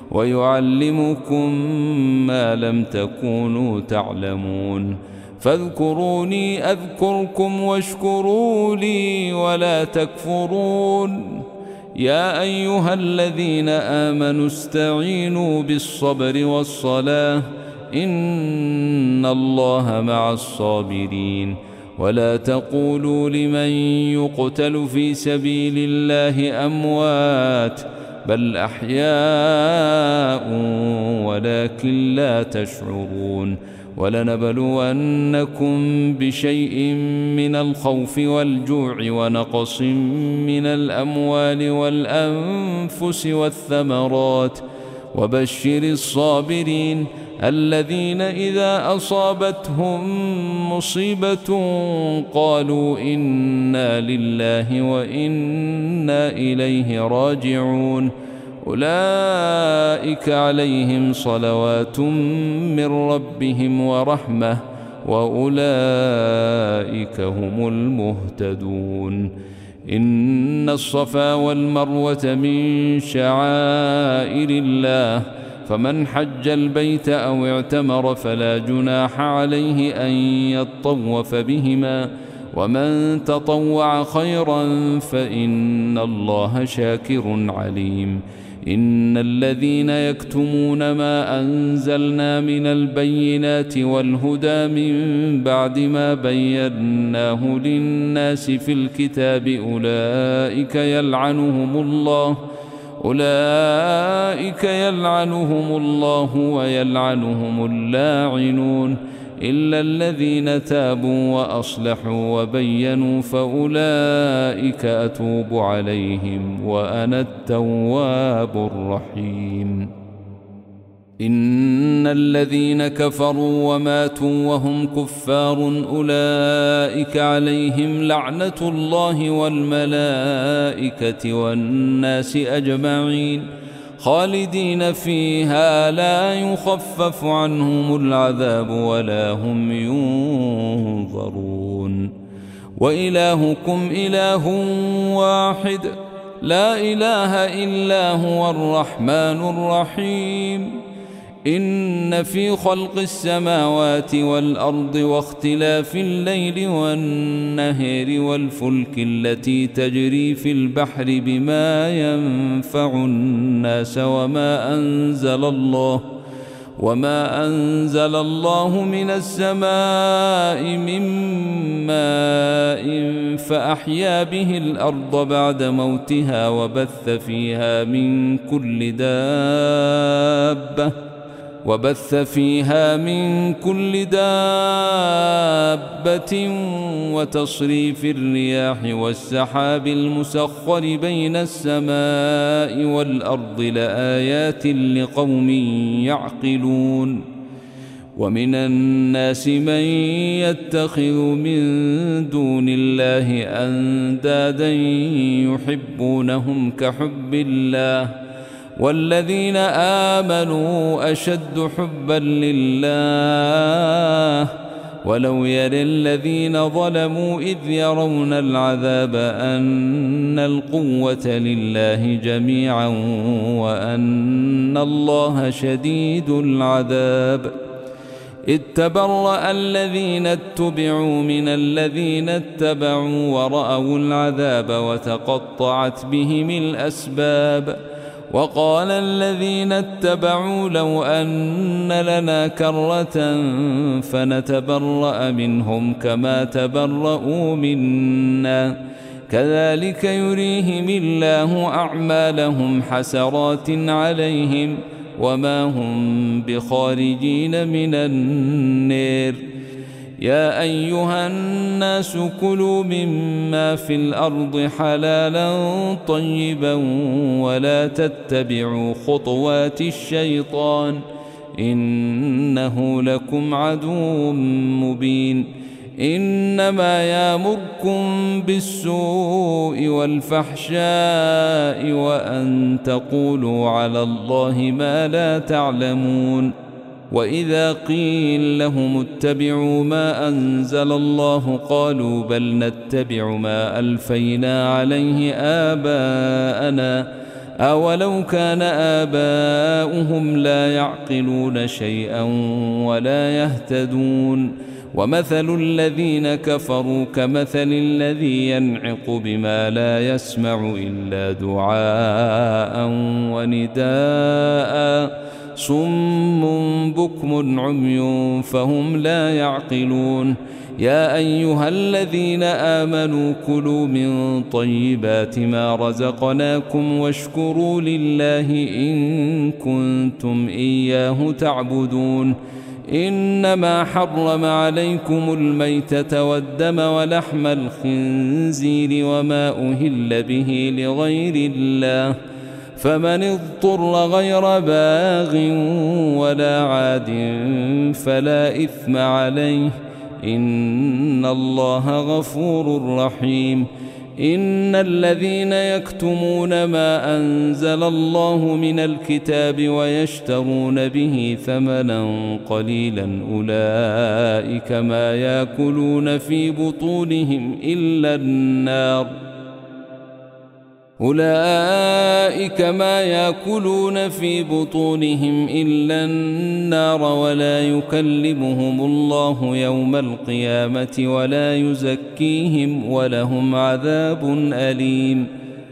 A: ويعلمكم ما لم تكونوا تعلمون فاذكروني أذكركم واشكروا لي ولا تكفرون يا أيها الذين آمنوا استعينوا بالصبر والصلاة إن الله مع الصابرين ولا تقولوا لمن يقتل في سبيل الله أموات بل أحياء ولكن لا تشعرون ولنبلونكم بشيء من الخوف والجوع ونقص من الأموال والأنفس والثمرات وبشر الصابرين الذين إذا أصابتهم مصيبة قالوا إنا لله وإنا إليه راجعون أولئك عليهم صلوات من ربهم ورحمة وأولئك هم المهتدون إن الصفا والمروة من شعائر الله فمن حج البيت أو اعتمر فلا جناح عليه أن يطوف بهما ومن تطوع خيرا فإن الله شاكر عليم إن الذين يكتمون ما أنزلنا من البينات والهدى من بعد ما بيناه للناس في الكتاب أولئك يلعنهم الله أولئك يلعنهم الله ويلعنهم اللاعنون إلا الذين تابوا وأصلحوا وبينوا فأولئك أتوب عليهم وأنا التواب الرحيم. إن الذين كفروا وماتوا وهم كفار أولئك عليهم لعنة الله والملائكة والناس أجمعين خالدين فيها لا يخفف عنهم العذاب ولا هم ينظرون. وإلهكم إله واحد لا إله إلا هو الرحمن الرحيم. إن في خلق السماوات والأرض واختلاف الليل والنهار والفلك التي تجري في البحر بما ينفع الناس وما أنزل الله وما أنزل الله من السماء من ماء فأحيا به الأرض بعد موتها وبث فيها من كل دابة وبث فيها من كل دابة وتصريف الرياح والسحاب المسخر بين السماء والأرض لآيات لقوم يعقلون. ومن الناس من يتخذ من دون الله أندادا يحبونهم كحب الله والذين آمنوا أشد حبا لله ولو يرى الذين ظلموا إذ يرون العذاب أن القوة لله جميعا وأن الله شديد العذاب. إذ تبرأ الذين اتبعوا من الذين اتبعوا ورأوا العذاب وتقطعت بهم الأسباب. وقال الذين اتبعوا لو أن لنا كرة فنتبرأ منهم كما تبرؤوا منا كذلك يريهم الله أعمالهم حسرات عليهم وما هم بخارجين من النار. يا أيها الناس كلوا مما في الأرض حلالا طيبا ولا تتبعوا خطوات الشيطان إنه لكم عدو مبين. إنما يأمركم بالسوء والفحشاء وأن تقولوا على الله ما لا تعلمون. وإذا قيل لهم اتبعوا ما أنزل الله قالوا بل نتبع ما ألفينا عليه آباءنا أولو كان آباؤهم لا يعقلون شيئا ولا يهتدون. ومثل الذين كفروا كمثل الذي ينعق بما لا يسمع إلا دعاء ونداء صم بكم عمي فهم لا يعقلون. يا أيها الذين آمنوا كلوا من طيبات ما رزقناكم واشكروا لله إن كنتم إياه تعبدون. إنما حرم عليكم الميتة والدم ولحم الخنزير وما أهل به لغير الله فمن اضطر غير باغ ولا عاد فلا إثم عليه إن الله غفور رحيم. إن الذين يكتمون ما أنزل الله من الكتاب ويشترون به ثمنا قليلا أولئك ما يأكلون في بطونهم إلا النار أولئك ما يأكلون في بطونهم إلا النار ولا يكلمهم الله يوم القيامة ولا يزكيهم ولهم عذاب أليم.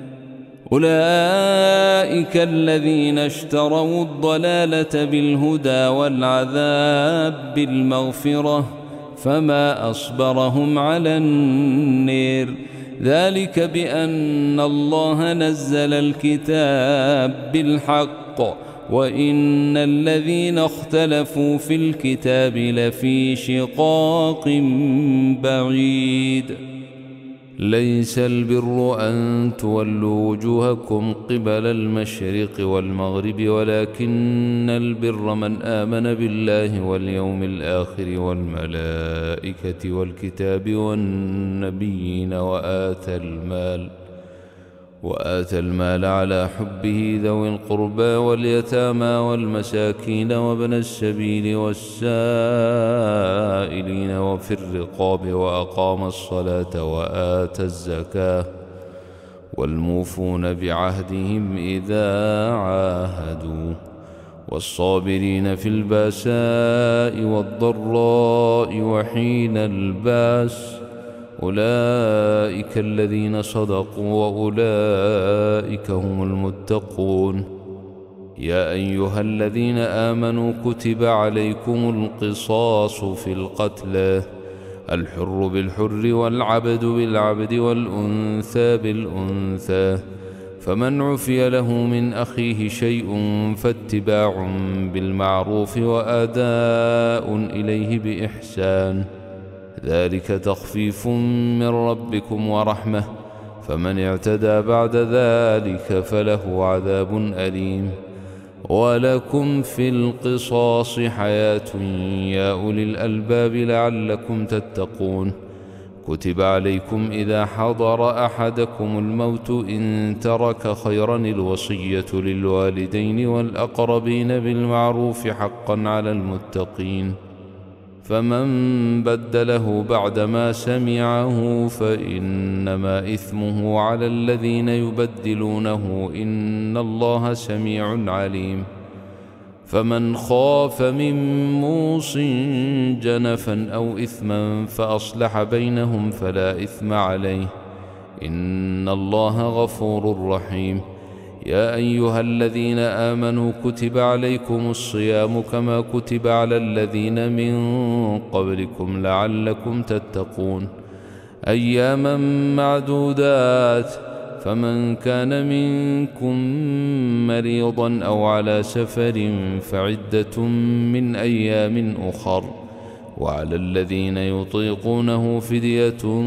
A: أولئك الذين اشتروا الضلالة بالهدى والعذاب بالمغفرة فما أصبرهم على النار. ذلك بأن الله نزل الكتاب بالحق وإن الذين اختلفوا في الكتاب لفي شقاق بعيد. ليس البر أن تولوا وجوهكم قبل المشرق والمغرب ولكن البر من آمن بالله واليوم الآخر والملائكة والكتاب والنبيين وآتى المال وآتى المال على حبه ذوي القربى واليتامى والمساكين وابن السبيل والسائلين وفي الرقاب وأقام الصلاة وآتى الزكاة والموفون بعهدهم إذا عاهدوا والصابرين في الباساء والضراء وحين الباس أولئك الذين صدقوا وأولئك هم المتقون. يا أيها الذين آمنوا كتب عليكم القصاص في القتلى الحر بالحر والعبد بالعبد والأنثى بالأنثى فمن عفي له من أخيه شيء فاتباع بالمعروف وأداء إليه بإحسان ذلك تخفيف من ربكم ورحمة فمن اعتدى بعد ذلك فله عذاب أليم. ولكم في القصاص حياة يا أولي الألباب لعلكم تتقون. كتب عليكم إذا حضر أحدكم الموت إن ترك خيرا الوصية للوالدين والأقربين بالمعروف حقا على المتقين فمن بدله بعدما سمعه فإنما إثمه على الذين يبدلونه إن الله سميع عليم. فمن خاف من موص جنفا أو إثما فأصلح بينهم فلا إثم عليه إن الله غفور رحيم. يا أيها الذين آمنوا كتب عليكم الصيام كما كتب على الذين من قبلكم لعلكم تتقون أياما معدودات فمن كان منكم مريضا أو على سفر فعدة من أيام أخر وعلى الذين يطيقونه فدية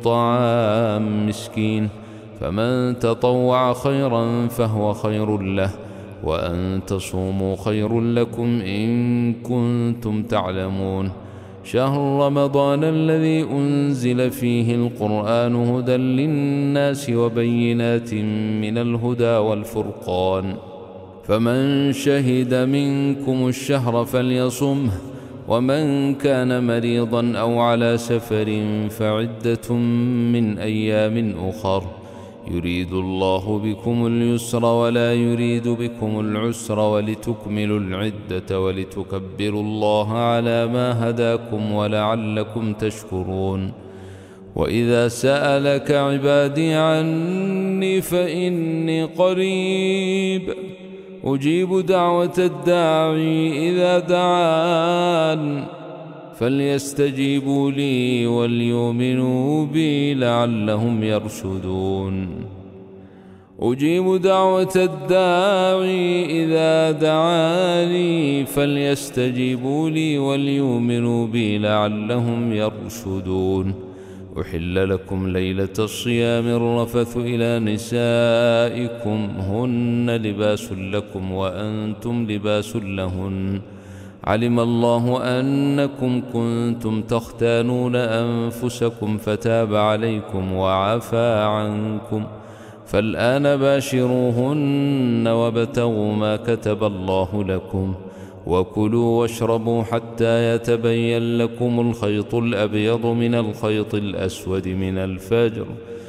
A: طعام مسكين فمن تطوع خيرا فهو خير له وأن تصوموا خير لكم إن كنتم تعلمون. شهر رمضان الذي أنزل فيه القرآن هدى للناس وبينات من الهدى والفرقان فمن شهد منكم الشهر فليصمه ومن كان مريضا أو على سفر فعدة من أيام أخر يريد الله بكم اليسر ولا يريد بكم العسر ولتكملوا العدة ولتكبروا الله على ما هداكم ولعلكم تشكرون. وإذا سألك عبادي عني فإني قريب أجيب دعوة الداعي إذا دعان فليستجيبوا لي وليؤمنوا بي لعلهم يرشدون. أجيب دعوة الداعي إذا دعاني فليستجيبوا لي وليؤمنوا بي لعلهم يرشدون. أحل لكم ليلة الصيام الرفث إلى نسائكم هن لباس لكم وأنتم لباس لهن علم الله أنكم كنتم تختانون أنفسكم فتاب عليكم وعفى عنكم فالآن باشروهن وابتغوا ما كتب الله لكم وكلوا واشربوا حتى يتبين لكم الخيط الأبيض من الخيط الأسود من الفجر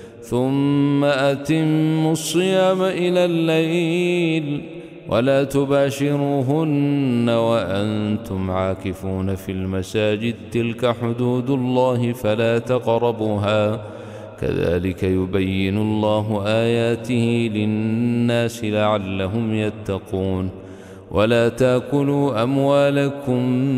A: ثم أتموا الصيام إلى الليل ولا تباشروهن وأنتم عاكفون في المساجد تلك حدود الله فلا تقربوها كذلك يبين الله آياته للناس لعلهم يتقون. ولا تاكلوا أموالكم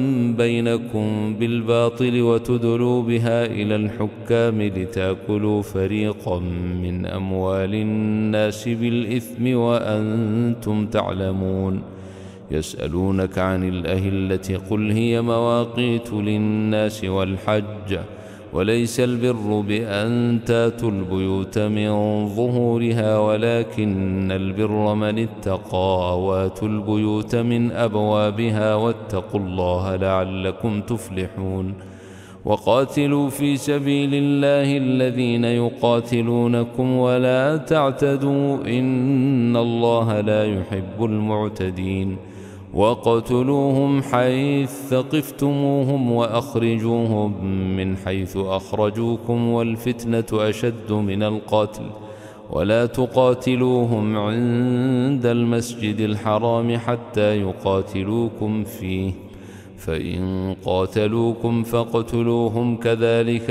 A: بينكم بالباطل وتدلوا بها إلى الحكام لتاكلوا فريقا من أموال الناس بالإثم وأنتم تعلمون. يسألونك عن الأهلة قل هي مواقيت للناس والحج، وليس البر بأن تاتوا البيوت من ظهورها ولكن البر من اتقى، واتوا البيوت من أبوابها واتقوا الله لعلكم تفلحون. وقاتلوا في سبيل الله الذين يقاتلونكم ولا تعتدوا إن الله لا يحب المعتدين. وقتلوهم حيث ثقفتموهم وأخرجوهم من حيث أخرجوكم والفتنة أشد من القتل، ولا تقاتلوهم عند المسجد الحرام حتى يقاتلوكم فيه، فإن قاتلوكم فاقتلوهم كذلك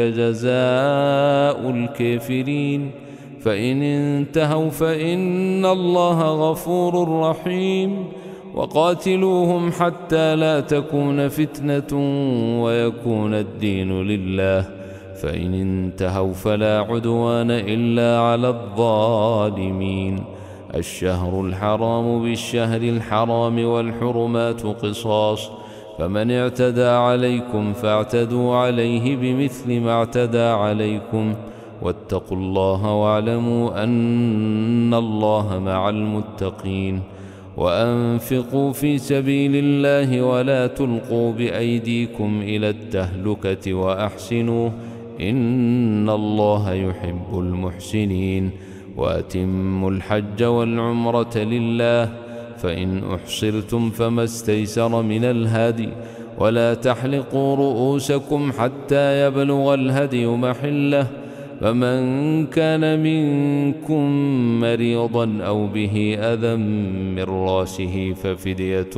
A: جزاء الكافرين. فإن انتهوا فإن الله غفور رحيم. وقاتلوهم حتى لا تكون فتنة ويكون الدين لله، فإن انتهوا فلا عدوان إلا على الظالمين. الشهر الحرام بالشهر الحرام والحرمات قصاص، فمن اعتدى عليكم فاعتدوا عليه بمثل ما اعتدى عليكم، واتقوا الله واعلموا أن الله مع المتقين. وأنفقوا في سبيل الله ولا تلقوا بأيديكم إلى التهلكة وأحسنوا إن الله يحب المحسنين. وأتموا الحج والعمرة لله، فإن أحصرتم فما استيسر من الهدي، ولا تحلقوا رؤوسكم حتى يبلغ الهدي محله، فمن كان منكم مريضا أو به أذى من راسه ففدية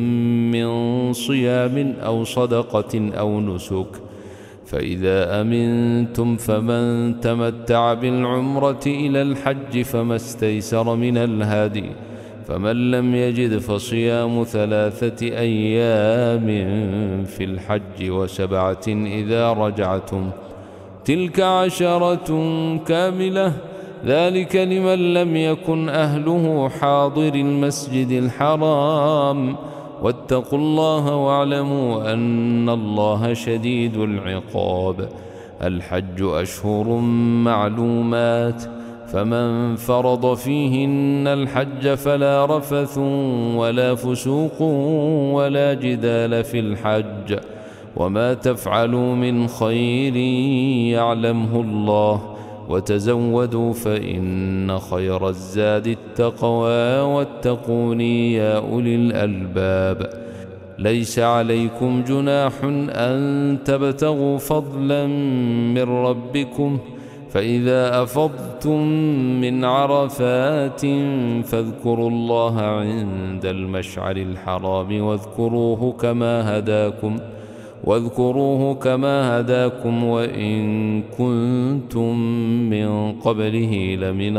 A: من صيام أو صدقة أو نسك. فإذا أمنتم فمن تمتع بالعمرة إلى الحج فما استيسر من الهدي، فمن لم يجد فصيام ثلاثة أيام في الحج وسبعة إذا رجعتم، تلك عشرة كاملة، ذلك لمن لم يكن أهله حاضر المسجد الحرام. واتقوا الله واعلموا أن الله شديد العقاب. الحج أشهر معلومات، فمن فرض فيهن الحج فلا رفث ولا فسوق ولا جدال في الحج، وما تفعلوا من خير يعلمه الله، وتزودوا فإن خير الزاد التقوى واتقوني يا أولي الألباب. ليس عليكم جناح أن تبتغوا فضلا من ربكم، فإذا أفضتم من عرفات فاذكروا الله عند المشعر الحرام واذكروه كما هداكم واذكروه كما هداكم وإن كنتم من قبله لمن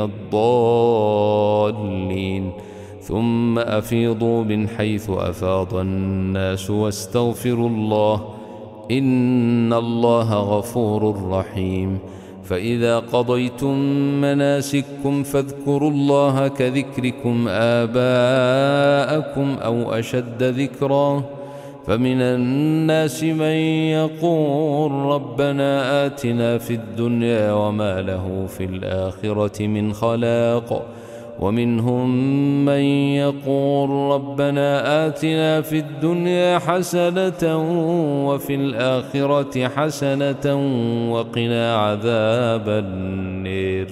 A: الضالين. ثم أفيضوا من حيث أفاض الناس واستغفروا الله إن الله غفور رحيم. فإذا قضيتم مناسككم فاذكروا الله كذكركم آباءكم أو أشد ذكرا. فمن الناس من يقول ربنا آتنا في الدنيا وما له في الآخرة من خلاق، ومنهم من يقول ربنا آتنا في الدنيا حسنة وفي الآخرة حسنة وقنا عذاب النار.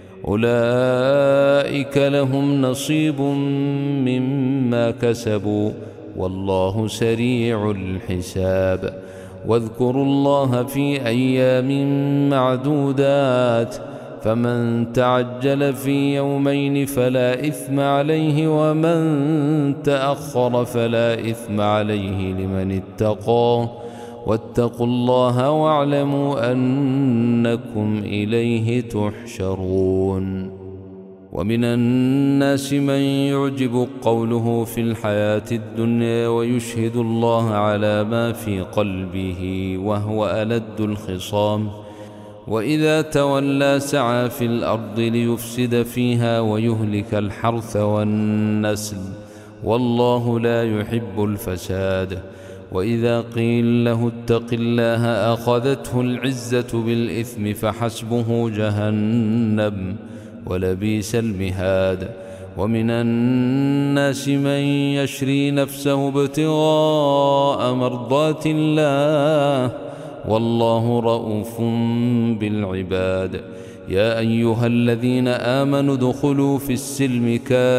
A: أولئك لهم نصيب مما كسبوا والله سريع الحساب. واذكروا الله في أيام معدودات، فمن تعجل في يومين فلا إثم عليه ومن تأخر فلا إثم عليه لمن اتقى. واتقوا الله واعلموا أنكم إليه تحشرون. ومن الناس من يعجب قوله في الحياة الدنيا ويشهد الله على ما في قلبه وهو ألد الخصام، وإذا تولى سعى في الأرض ليفسد فيها ويهلك الحرث والنسل، والله لا يحب الفساد. وإذا قيل له اتق الله أخذته العزة بالإثم فحسبه جهنم ولبئس المهاد. ومن الناس من يشري نفسه ابتغاء مرضات الله والله رؤوف بالعباد. يا أيها الذين آمنوا ادخلوا في السلم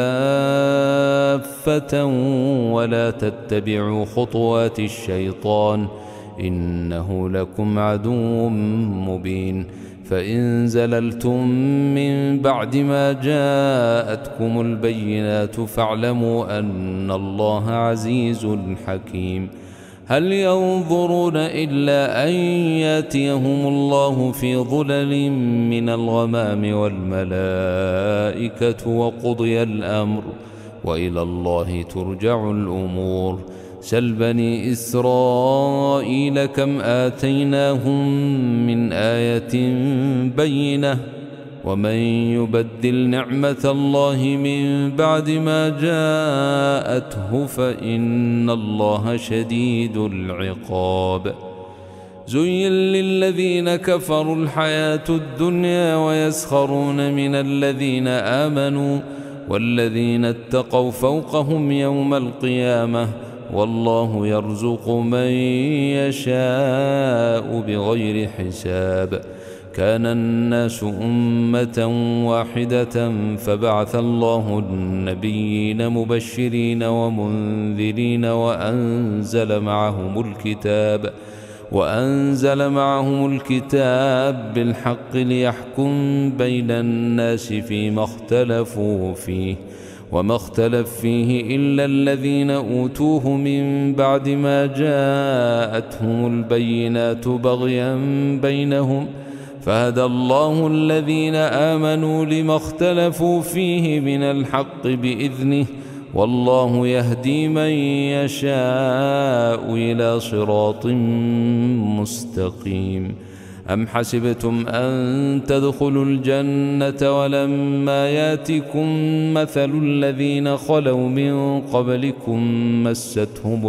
A: كافة ولا تتبعوا خطوات الشيطان إنه لكم عدو مبين. فإن زللتم من بعد ما جاءتكم البينات فاعلموا أن الله عزيز حكيم. هل ينظرون إلا أن ياتيهم الله في ظلل من الغمام والملائكة وقضي الأمر وإلى الله ترجع الأمور. سل بني إسرائيل كم آتيناهم من آية بينة ومن يبدل نعمة الله من بعد ما جاءته فإن الله شديد العقاب. زين للذين كفروا الحياة الدنيا ويسخرون من الذين آمنوا والذين اتقوا فوقهم يوم القيامة والله يرزق من يشاء بغير حساب. كان الناس أمة واحدة فبعث الله النبيين مبشرين ومنذرين وأنزل معهم الكتاب وأنزل معهم الكتاب بالحق ليحكم بين الناس فيما اختلفوا فيه وما اختلف فيه إلا الذين أوتوه من بعد ما جاءتهم البينات بغيا بينهم فهدى الله الذين آمنوا لما اختلفوا فيه من الحق بإذنه والله يهدي من يشاء إلى صراط مستقيم. أم حسبتم أن تدخلوا الجنة ولما ياتكم مثل الذين خلوا من قبلكم مستهم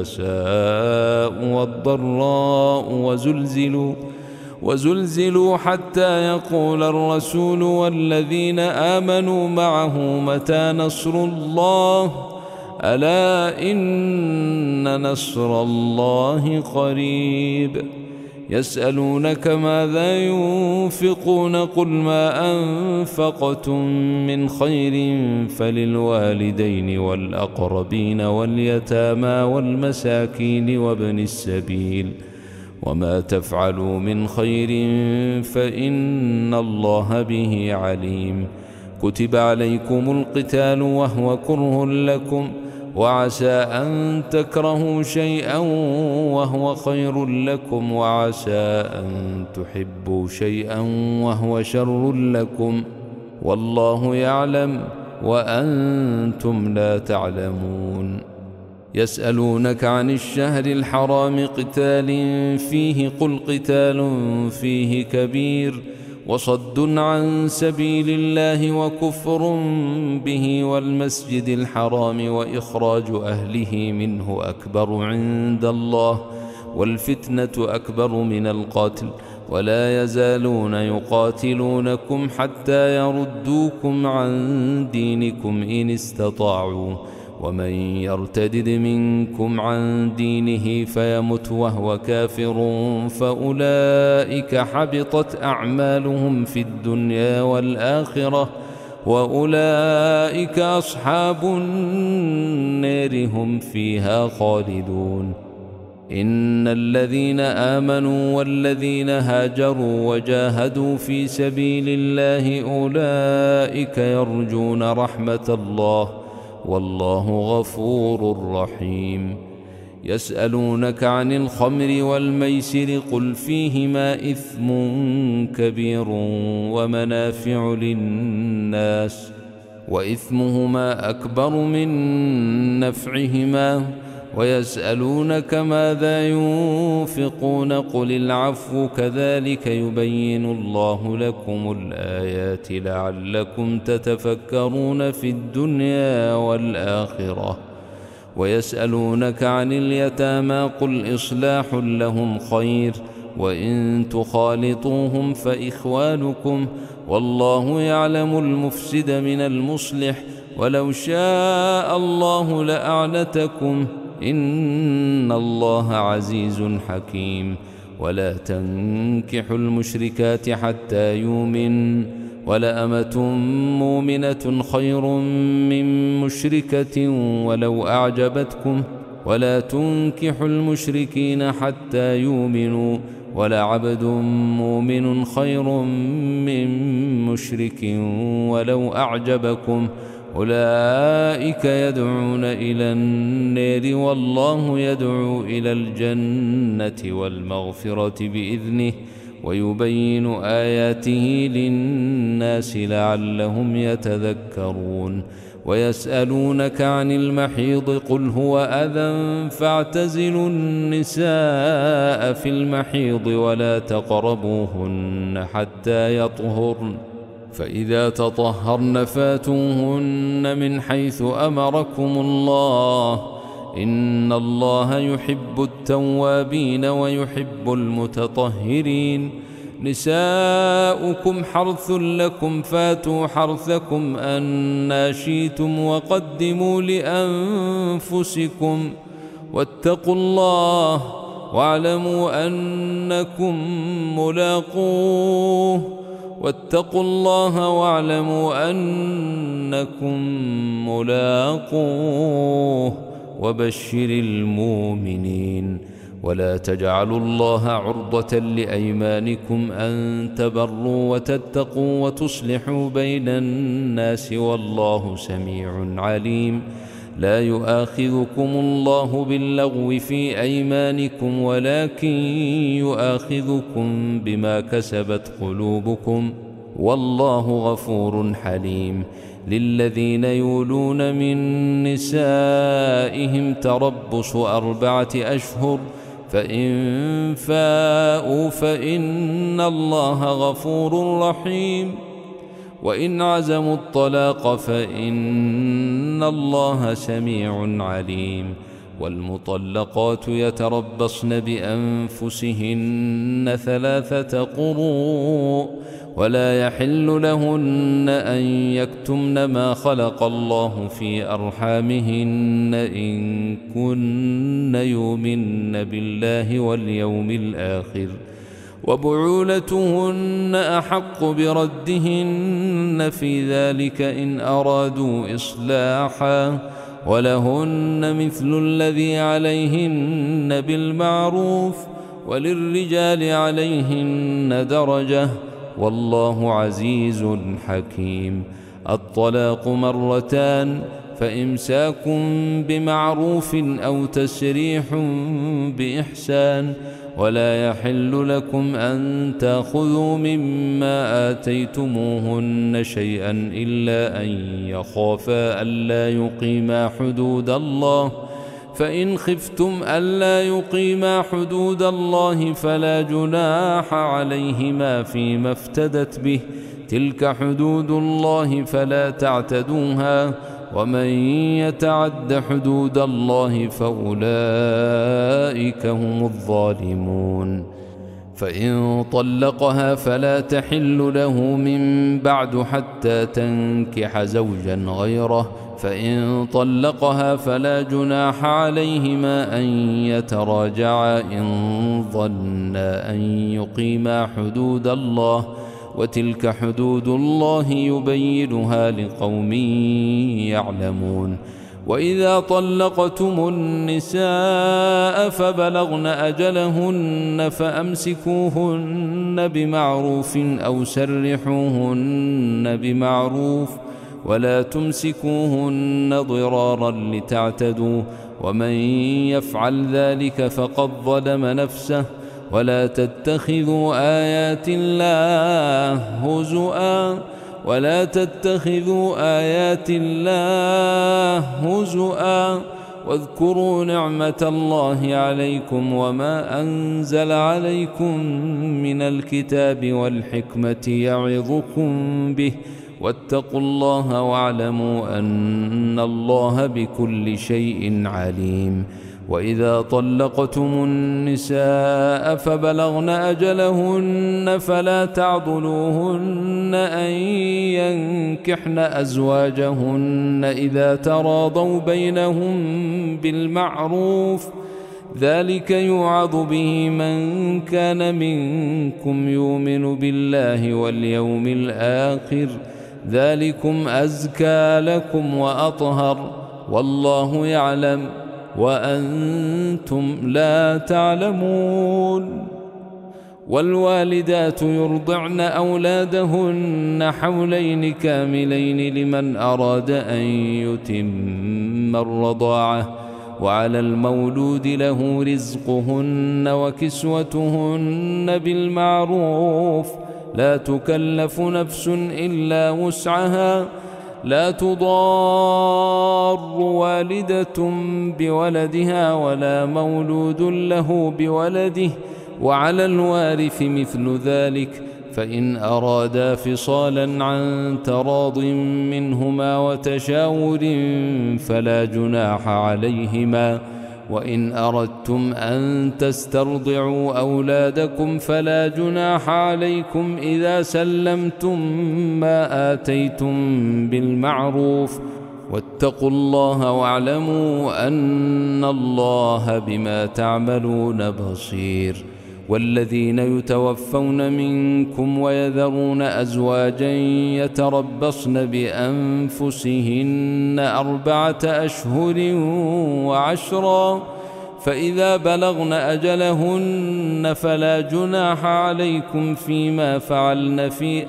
A: الباساء والضراء وزلزلوا وزلزلوا حتى يقول الرسول والذين آمنوا معه متى نصر الله ألا إن نصر الله قريب. يسألونك ماذا ينفقون قل ما أنفقتم من خير فللوالدين والأقربين واليتامى والمساكين وابن السبيل وما تفعلوا من خير فإن الله به عليم. كتب عليكم القتال وهو كره لكم وعسى أن تكرهوا شيئا وهو خير لكم وعسى أن تحبوا شيئا وهو شر لكم والله يعلم وأنتم لا تعلمون. يسألونك عن الشهر الحرام قتال فيه قل قتال فيه كبير وصد عن سبيل الله وكفر به والمسجد الحرام وإخراج أهله منه أكبر عند الله والفتنة أكبر من القتل ولا يزالون يقاتلونكم حتى يردوكم عن دينكم إن استطاعوا ومن يرتدد منكم عن دينه فيمت وهو كافر فأولئك حبطت أعمالهم في الدنيا والآخرة وأولئك أصحاب النار هم فيها خالدون. إن الذين آمنوا والذين هاجروا وجاهدوا في سبيل الله أولئك يرجون رحمة الله والله غفور رحيم. يسألونك عن الخمر والميسر قل فيهما إثم كبير ومنافع للناس وإثمهما أكبر من نفعهما ويسألونك ماذا ينفقون قل العفو كذلك يبين الله لكم الآيات لعلكم تتفكرون في الدنيا والآخرة ويسألونك عن اليتامى قل إصلاح لهم خير وإن تخالطوهم فإخوانكم والله يعلم المفسد من المصلح ولو شاء الله لأعنتكم إن الله عزيز حكيم ولا تنكحوا المشركات حتى يؤمن ولأمة مؤمنة خير من مشركة ولو أعجبتكم ولا تنكحوا المشركين حتى يؤمنوا ولعبد مؤمن خير من مشرك ولو أعجبكم أولئك يدعون إلى النار والله يدعو إلى الجنة والمغفرة بإذنه ويبين آياته للناس لعلهم يتذكرون ويسألونك عن المحيض قل هو أذى فاعتزلوا النساء في المحيض ولا تقربوهن حتى يطهرن فإذا تطهرن فاتوهن من حيث أمركم الله إن الله يحب التوابين ويحب المتطهرين نساؤكم حرث لكم فاتوا حرثكم أنى شئتم وقدموا لأنفسكم واتقوا الله واعلموا أنكم ملاقوه واتقوا الله واعلموا أنكم ملاقوه وبشر المؤمنين ولا تجعلوا الله عرضة لأيمانكم أن تبروا وتتقوا وتصلحوا بين الناس والله سميع عليم لا يؤاخذكم الله باللغو في أيمانكم ولكن يؤاخذكم بما كسبت قلوبكم والله غفور حليم للذين يولون من نسائهم تربص أربعة أشهر فإن فاءوا فإن الله غفور رحيم وإن عزموا الطلاق فإن الله سميع عليم والمطلقات يتربصن بأنفسهن ثلاثة قروء ولا يحل لهن أن يكتمن ما خلق الله في أرحامهن إن كن يؤمن بالله واليوم الآخر وبعولتهن أحق بردهن في ذلك إن أرادوا إصلاحا ولهن مثل الذي عليهن بالمعروف وللرجال عليهن درجة والله عزيز حكيم الطلاق مرتان فإمساك بمعروف أو تسريح بإحسان ولا يحل لكم أن تأخذوا مما آتيتموهن شيئا إلا أن يخافا ألا يقيما حدود الله فإن خفتم ألا يقيما حدود الله فلا جناح عليهما فيما افتدت به تلك حدود الله فلا تعتدوها ومن يتعد حدود الله فأولئك هم الظالمون فإن طلقها فلا تحل له من بعد حتى تنكح زوجا غيره فإن طلقها فلا جناح عليهما أن يتراجعا إن ظنا أن يقيما حدود الله وتلك حدود الله يبينها لقوم يعلمون وإذا طلقتم النساء فبلغن أجلهن فأمسكوهن بمعروف أو سرحوهن بمعروف ولا تمسكوهن ضرارا لتعتدوا ومن يفعل ذلك فقد ظلم نفسه. ولا تتخذوا آيات الله هزؤا ولا تتخذوا آيات الله هزؤا واذكروا نعمة الله عليكم وما أنزل عليكم من الكتاب والحكمة يعظكم به واتقوا الله واعلموا أن الله بكل شيء عليم. وإذا طلقتم النساء فبلغن أجلهن فلا تعضلوهن أن ينكحن أزواجهن إذا تراضوا بينهم بالمعروف، ذلك يوعظ به من كان منكم يؤمن بالله واليوم الآخر، ذلكم أزكى لكم وأطهر، والله يعلم وأنتم لا تعلمون. والوالدات يرضعن أولادهن حولين كاملين لمن أراد أن يتم الرضاعة، وعلى المولود له رزقهن وكسوتهن بالمعروف، لا تكلف نفس إلا وسعها، لا تضار والدة بولدها ولا مولود له بولده، وعلى الوارث مثل ذلك، فإن أرادا فصالا عن تراض منهما وتشاور فلا جناح عليهما. وإن أردتم أن تسترضعوا أولادكم فلا جناح عليكم إذا سلمتم ما آتيتم بالمعروف، واتقوا الله واعلموا أن الله بما تعملون بصير. والذين يتوفون منكم ويذرون أزواجا يتربصن بأنفسهن أربعة أشهر وعشرا، فإذا بلغن أجلهن فلا جناح عليكم فيما فعلن في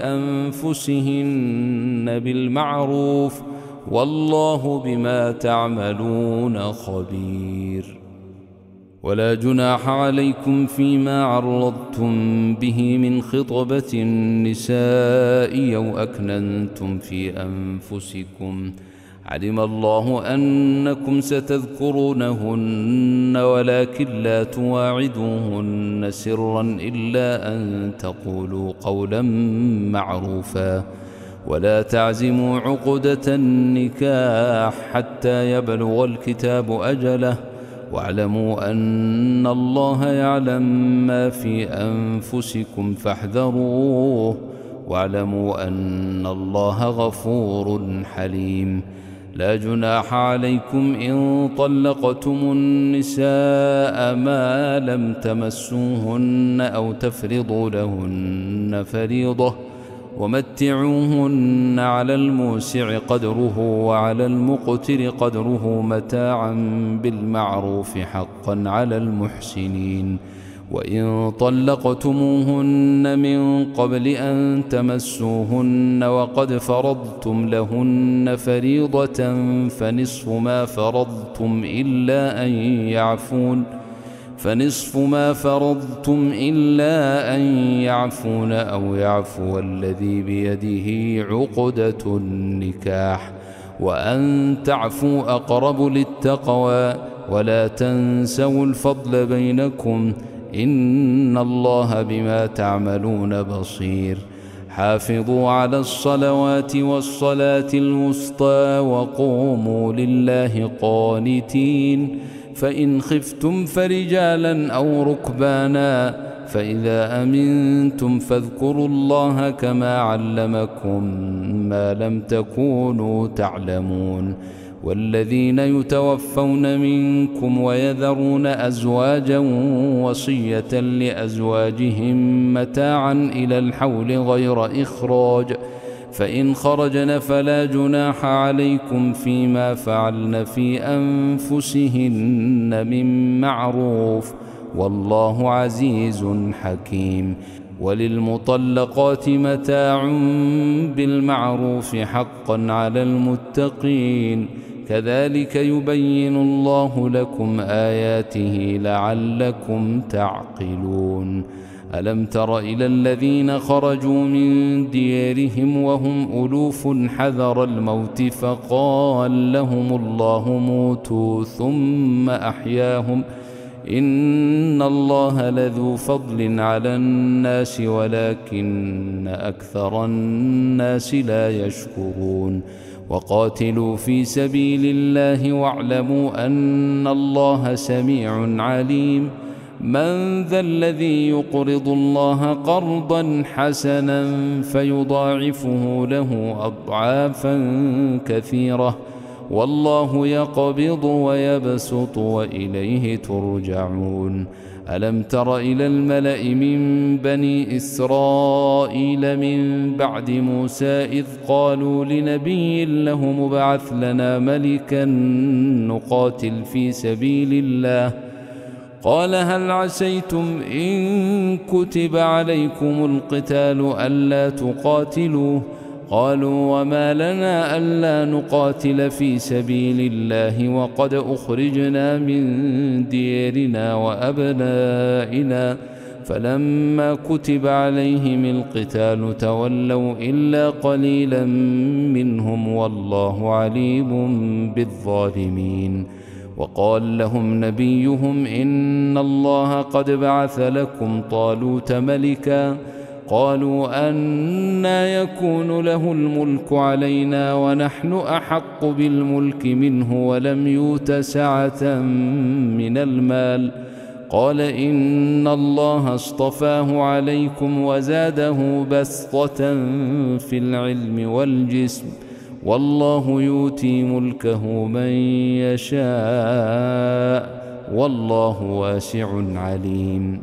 A: أنفسهن بالمعروف، والله بما تعملون خبير. ولا جناح عليكم فيما عرضتم به من خطبة النساء أو أكننتم في أنفسكم، علم الله أنكم ستذكرونهن ولكن لا تواعدوهن سرا إلا أن تقولوا قولا معروفا، ولا تعزموا عقدة النكاح حتى يبلغ الكتاب أجله، واعلموا أن الله يعلم ما في أنفسكم فاحذروه، واعلموا أن الله غفور حليم. لا جناح عليكم إن طلقتم النساء ما لم تمسوهن أو تفرضوا لهن فريضة، ومتعوهن على الموسع قدره وعلى المقتر قدره متاعا بالمعروف حقا على المحسنين. وإن طلقتموهن من قبل أن تمسوهن وقد فرضتم لهن فريضة فنصف ما فرضتم إلا أن يعفون فنصف ما فرضتم إلا أن يعفون أو يعفو الذي بيده عقدة النكاح، وأن تعفوا أقرب للتقوى، ولا تنسوا الفضل بينكم، إن الله بما تعملون بصير. حافظوا على الصلوات والصلاة الوسطى وقوموا لله قانتين، فإن خفتم فرجالا أو ركبانا، فإذا أمنتم فاذكروا الله كما علمكم ما لم تكونوا تعلمون. والذين يتوفون منكم ويذرون أزواجا وصية لأزواجهم متاعا إلى الحول غير إخراج، فإن خرجن فلا جناح عليكم فيما فعلن في أنفسهن من معروف، والله عزيز حكيم. وللمطلقات متاع بالمعروف حقا على المتقين، كذلك يبين الله لكم آياته لعلكم تعقلون. ألم تر إلى الذين خرجوا من ديارهم وهم ألوف حذر الموت فقال لهم الله موتوا ثم أحياهم إن الله لذو فضل على الناس ولكن أكثر الناس لا يشكرون. وقاتلوا في سبيل الله واعلموا أن الله سميع عليم. من ذا الذي يقرض الله قرضا حسنا فيضاعفه له أضعافا كثيرة والله يقبض ويبسط وإليه ترجعون. ألم تر إلى الملأ من بني إسرائيل من بعد موسى إذ قالوا لنبي له مبعث لنا ملكا نقاتل في سبيل الله قال هل عسيتم إن كتب عليكم القتال ألا تقاتلوا قالوا وما لنا ألا نقاتل في سبيل الله وقد أخرجنا من ديارنا وأبنائنا فلما كتب عليهم القتال تولوا إلا قليلا منهم والله عليم بالظالمين. وقال لهم نبيهم إن الله قد بعث لكم طالوت ملكا قالوا أنى يكون له الملك علينا ونحن أحق بالملك منه ولم يؤت سعة من المال قال إن الله اصطفاه عليكم وزاده بسطة في العلم والجسم والله يؤتي ملكه من يشاء والله واسع عليم.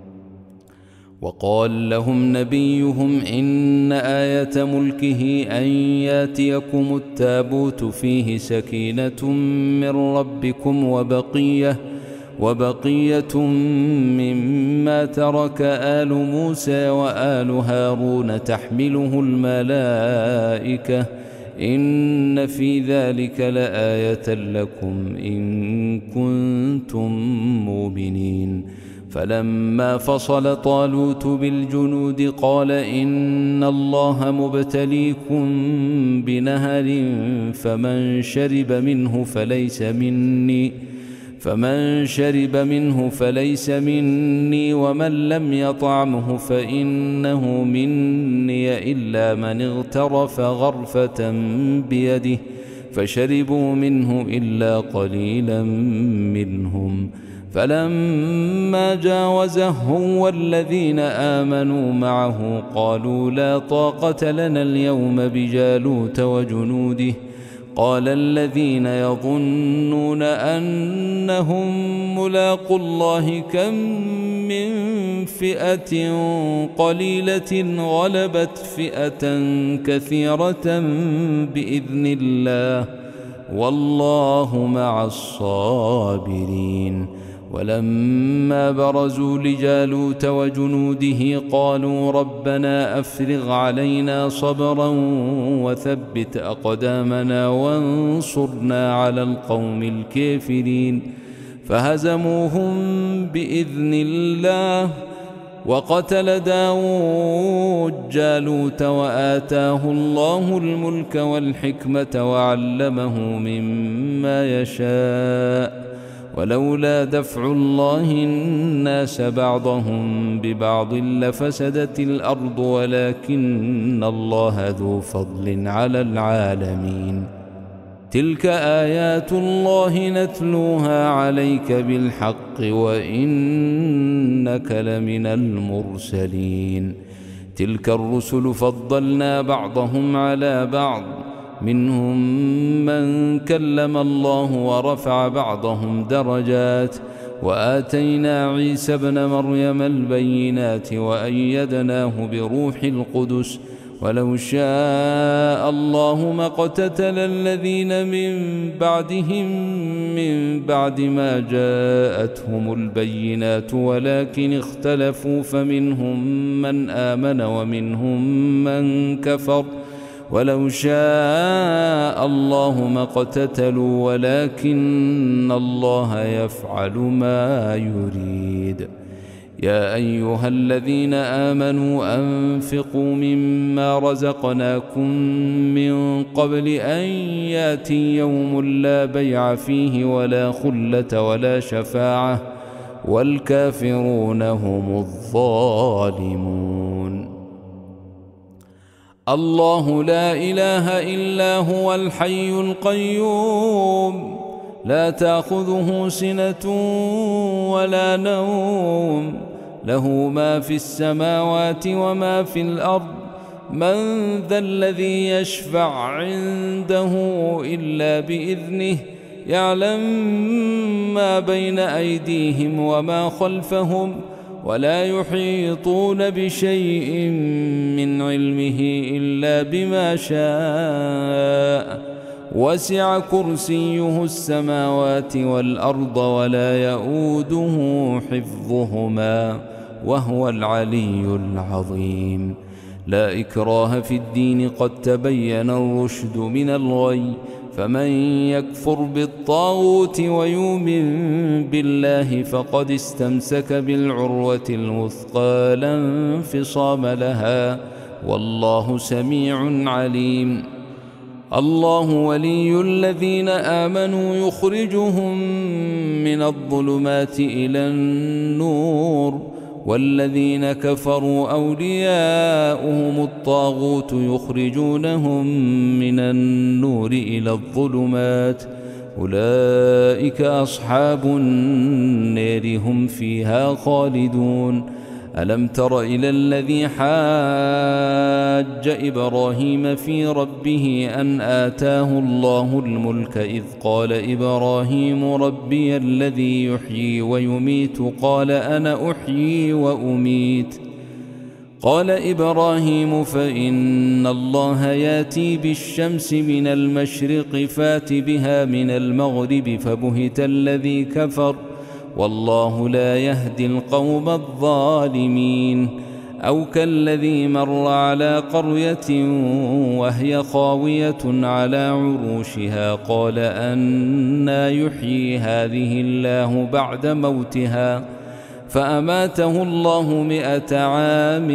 A: وقال لهم نبيهم إن آية ملكه أن ياتيكم التابوت فيه سكينة من ربكم وبقية وبقية مما ترك آل موسى وآل هارون تحمله الملائكة إن في ذلك لآية لكم إن كنتم مؤمنين. فلما فصل طالوت بالجنود قال إن الله مبتليكم بنهر فمن شرب منه فليس مني فمن شرب منه فليس مني ومن لم يطعمه فإنه مني إلا من اغترف غرفة بيده فشربوا منه إلا قليلا منهم. فلما جاوزه هو والذين آمنوا معه قالوا لا طاقة لنا اليوم بجالوت وجنوده قال الذين يظنون أنهم ملاقو الله كم من فئة قليلة غلبت فئة كثيرة بإذن الله والله مع الصابرين. ولما برزوا لجالوت وجنوده قالوا ربنا أفرغ علينا صبرا وثبت أقدامنا وانصرنا على القوم الكافرين فهزموهم بإذن الله. وقتل داود جالوت وآتاه الله الملك والحكمة وعلمه مما يشاء ولولا دفع الله الناس بعضهم ببعض لفسدت الأرض ولكن الله ذو فضل على العالمين. تلك آيات الله نتلوها عليك بالحق وإنك لمن المرسلين. تلك الرسل فضلنا بعضهم على بعض منهم من كلم الله ورفع بعضهم درجات وآتينا عيسى ابن مريم البينات وأيدناه بروح القدس ولو شاء الله ما اقتتل الذين من بعدهم من بعد ما جاءتهم البينات ولكن اختلفوا فمنهم من آمن ومنهم من كفر ولو شاء الله ما اقتتلوا ولكن الله يفعل ما يريد. يا أيها الذين آمنوا أنفقوا مما رزقناكم من قبل أن يأتي يوم لا بيع فيه ولا خلة ولا شفاعة والكافرون هم الظالمون. الله لا إله إلا هو الحي القيوم لا تأخذه سنة ولا نوم، له ما في السماوات وما في الأرض، من ذا الذي يشفع عنده إلا بإذنه، يعلم ما بين أيديهم وما خلفهم ولا يحيطون بشيء من علمه إلا بما شاء، وسع كرسيه السماوات والأرض ولا يؤوده حفظهما وهو العلي العظيم. لا إكراه في الدين قد تبين الرشد من الغي، فمن يكفر بالطاغوت ويؤمن بالله فقد استمسك بالعروة الوثقى لا انفصام لها، والله سميع عليم. الله ولي الذين آمنوا يخرجهم من الظلمات إلى النور، والذين كفروا أولياؤهم الطاغوت يخرجونهم من النور إلى الظلمات، أولئك أصحاب النار هم فيها خالدون. ألم تر إلى الذي حاج إبراهيم في ربه أن آتاه الله الملك إذ قال إبراهيم ربي الذي يحيي ويميت قال أنا أحيي وأميت، قال إبراهيم فإن الله ياتي بالشمس من المشرق فات بها من المغرب فبهت الذي كفر والله لا يهدي القوم الظالمين. أو كالذي مر على قرية وهي خاوية على عروشها قال أنى يحيي هذه الله بعد موتها، فأماته الله مئة عام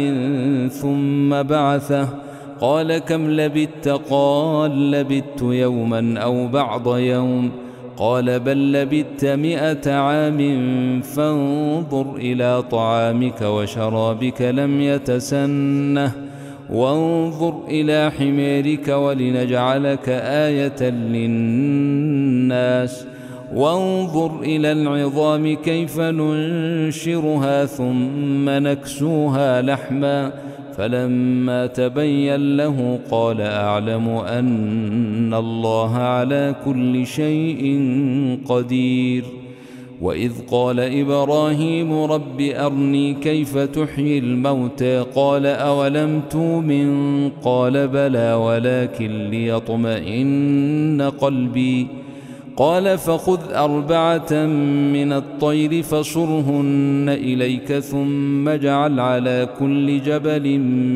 A: ثم بعثه، قال كم لبثت؟ قال لبثت يوما أو بعض يوم، قال بل لبثت مئة عام فانظر إلى طعامك وشرابك لم يتسنه، وانظر إلى حميرك ولنجعلك آية للناس، وانظر إلى العظام كيف ننشرها ثم نكسوها لحما، فلما تبين له قال أعلم أن الله على كل شيء قدير. وإذ قال إبراهيم رب أرني كيف تحيي الموتى قال أولم تؤمن قال بلى ولكن ليطمئن قلبي، قال فخذ أربعة من الطير فصرهن إليك ثم اجعل على كل جبل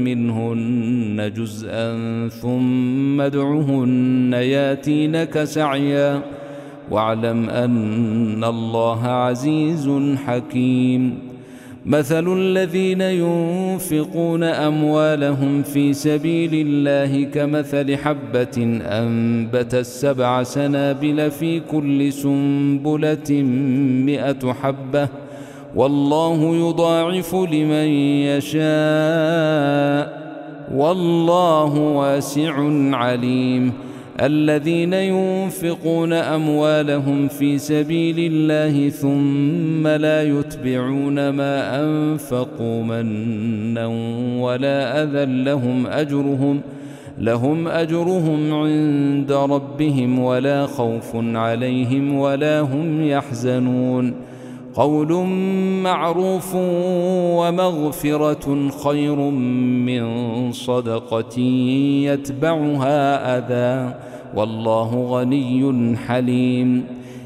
A: منهن جزءا ثم ادعهن ياتينك سعيا، واعلم أن الله عزيز حكيم. مثل الذين ينفقون أموالهم في سبيل الله كمثل حبة أنبتت سبع سنابل في كل سنبلة مئة حبة، والله يضاعف لمن يشاء والله واسع عليم. الذين ينفقون أموالهم في سبيل الله ثم لا يتبعون ما أنفقوا منا ولا أذى لهم أجرهم لهم أجرهم عند ربهم ولا خوف عليهم ولا هم يحزنون. قول معروف ومغفرة خير من صدقة يتبعها أذى، والله غني حليم.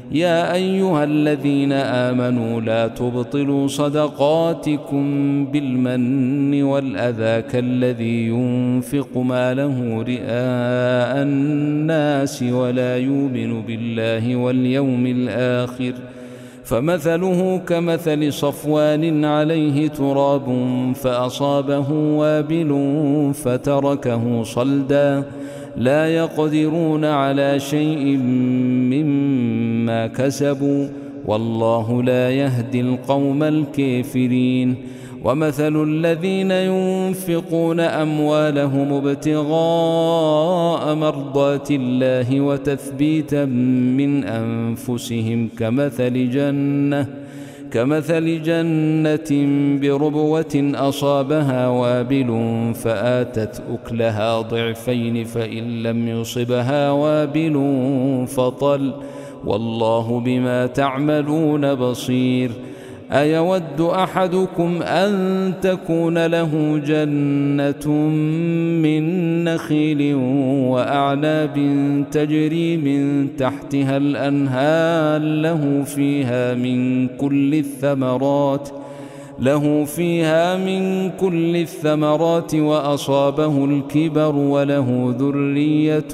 A: يا أيها الذين آمنوا لا تبطلوا صدقاتكم بالمن والأذى كالذي ينفق ماله رئاء الناس ولا يؤمن بالله واليوم الآخر فمثله كمثل صفوان عليه تراب فأصابه وابل فتركه صلدا لا يقدرون على شيء مما كسبوا والله لا يهدي القوم الكافرين ومثل الذين ينفقون أموالهم ابتغاء مرضات الله وتثبيتا من أنفسهم كمثل جنة كمثل جنة بربوة أصابها وابل فآتت أكلها ضعفين فإن لم يصبها وابل فطل والله بما تعملون بصير أيود أحدكم أن تكون له جنة من نخيل وأعناب تجري من تحتها الأنهار له فيها من كل الثمرات له فيها من كل الثمرات وأصابه الكبر وله ذرية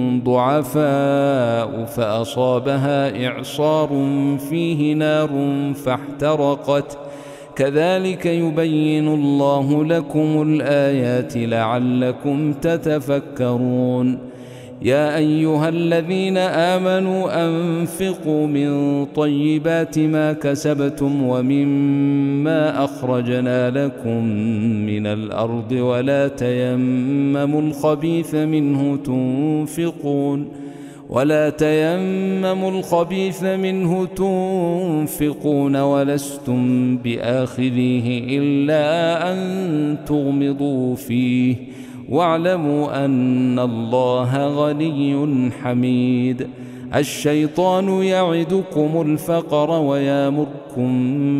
A: ضعفاء فأصابها إعصار فيه نار فاحترقت كذلك يبين الله لكم الآيات لعلكم تتفكرون يا أيها الذين آمنوا أنفقوا من طيبات ما كسبتم ومما أخرجنا لكم من الأرض ولا تيمموا الخبيث منه تنفقون ولا تيمموا الخبيث منه تنفقون ولستم بآخذيه إلا أن تغمضوا فيه واعلموا أن الله غني حميد الشيطان يعدكم الفقر ويامركم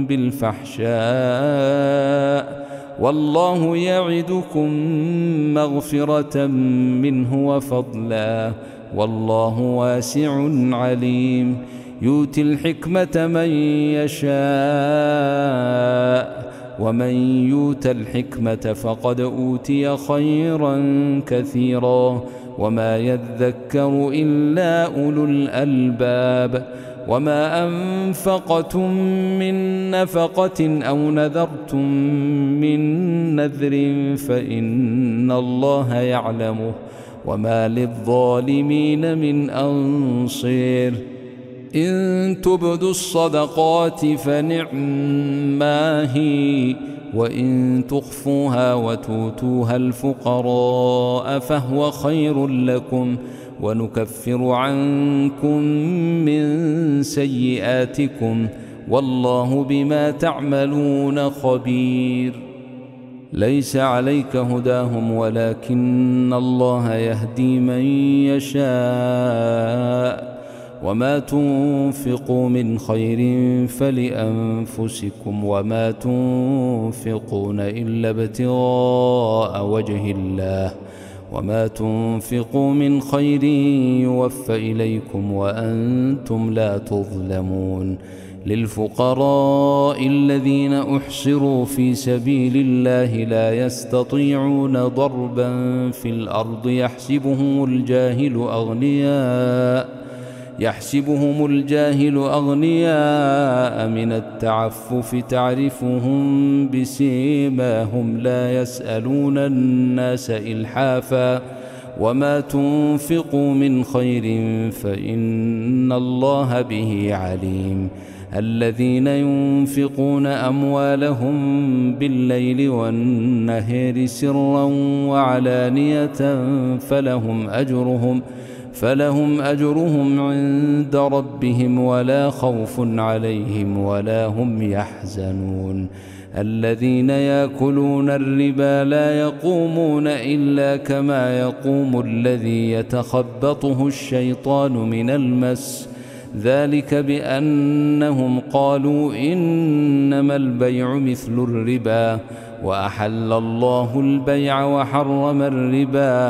A: بالفحشاء والله يعدكم مغفرة منه وفضلا والله واسع عليم يؤتي الحكمة من يشاء ومن يؤت الحكمة فقد أوتي خيرا كثيرا وما يذكر إلا أولو الألباب وما أنفقتم من نفقة أو نذرتم من نذر فإن الله يعلمه وما للظالمين من أنصير إن تبدوا الصدقات فنعما هي وإن تخفوها وتؤتوها الفقراء فهو خير لكم ونكفر عنكم من سيئاتكم والله بما تعملون خبير ليس عليك هداهم ولكن الله يهدي من يشاء وما تنفقوا من خير فلأنفسكم وما تنفقون إلا ابتغاء وجه الله وما تنفقوا من خير يوفى إليكم وأنتم لا تظلمون للفقراء الذين أحصروا في سبيل الله لا يستطيعون ضربا في الأرض يحسبهم الجاهل أغنياء يحسبهم الجاهل أغنياء من التعفف تعرفهم بسيماهم لا يسألون الناس إلحافا وما تنفقوا من خير فإن الله به عليم الذين ينفقون أموالهم بالليل والنهار سرا وعلانية فلهم أجرهم فلهم أجرهم عند ربهم ولا خوف عليهم ولا هم يحزنون الذين يأكلون الربا لا يقومون إلا كما يقوم الذي يتخبطه الشيطان من المس ذلك بأنهم قالوا إنما البيع مثل الربا وأحل الله البيع وحرم الربا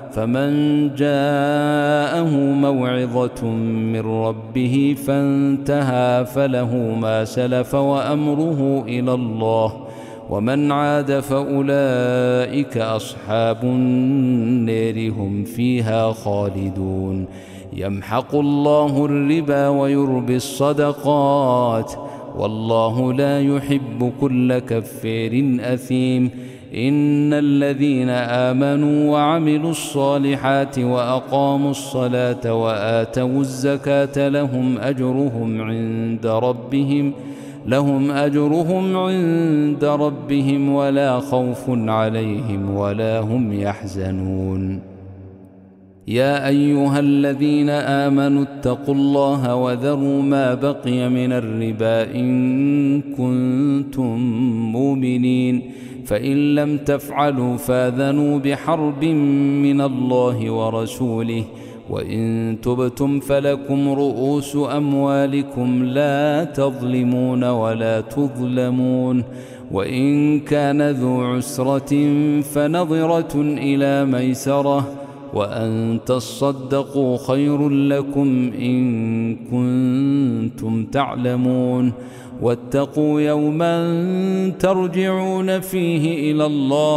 A: فمن جاءه موعظة من ربه فانتهى فله ما سلف وأمره إلى الله، ومن عاد فأولئك أصحاب النار هم فيها خالدون. يمحق الله الربا ويربي الصدقات، والله لا يحب كل كفار أثيم. إن الذين آمنوا وعملوا الصالحات وأقاموا الصلاة وآتوا الزكاة لهم أجرهم عند ربهم لهم أجرهم عند ربهم ولا خوف عليهم ولا هم يحزنون. يا أيها الذين آمنوا اتقوا الله وذروا ما بقي من الربا إن كنتم مؤمنين، فإن لم تفعلوا فاذنوا بحرب من الله ورسوله، وإن تبتم فلكم رؤوس أموالكم لا تظلمون ولا تظلمون. وإن كان ذو عسرة فنظرة إلى ميسرة، وأن تصدقوا خير لكم إن كنتم تعلمون. واتقوا يوما ترجعون فيه إلى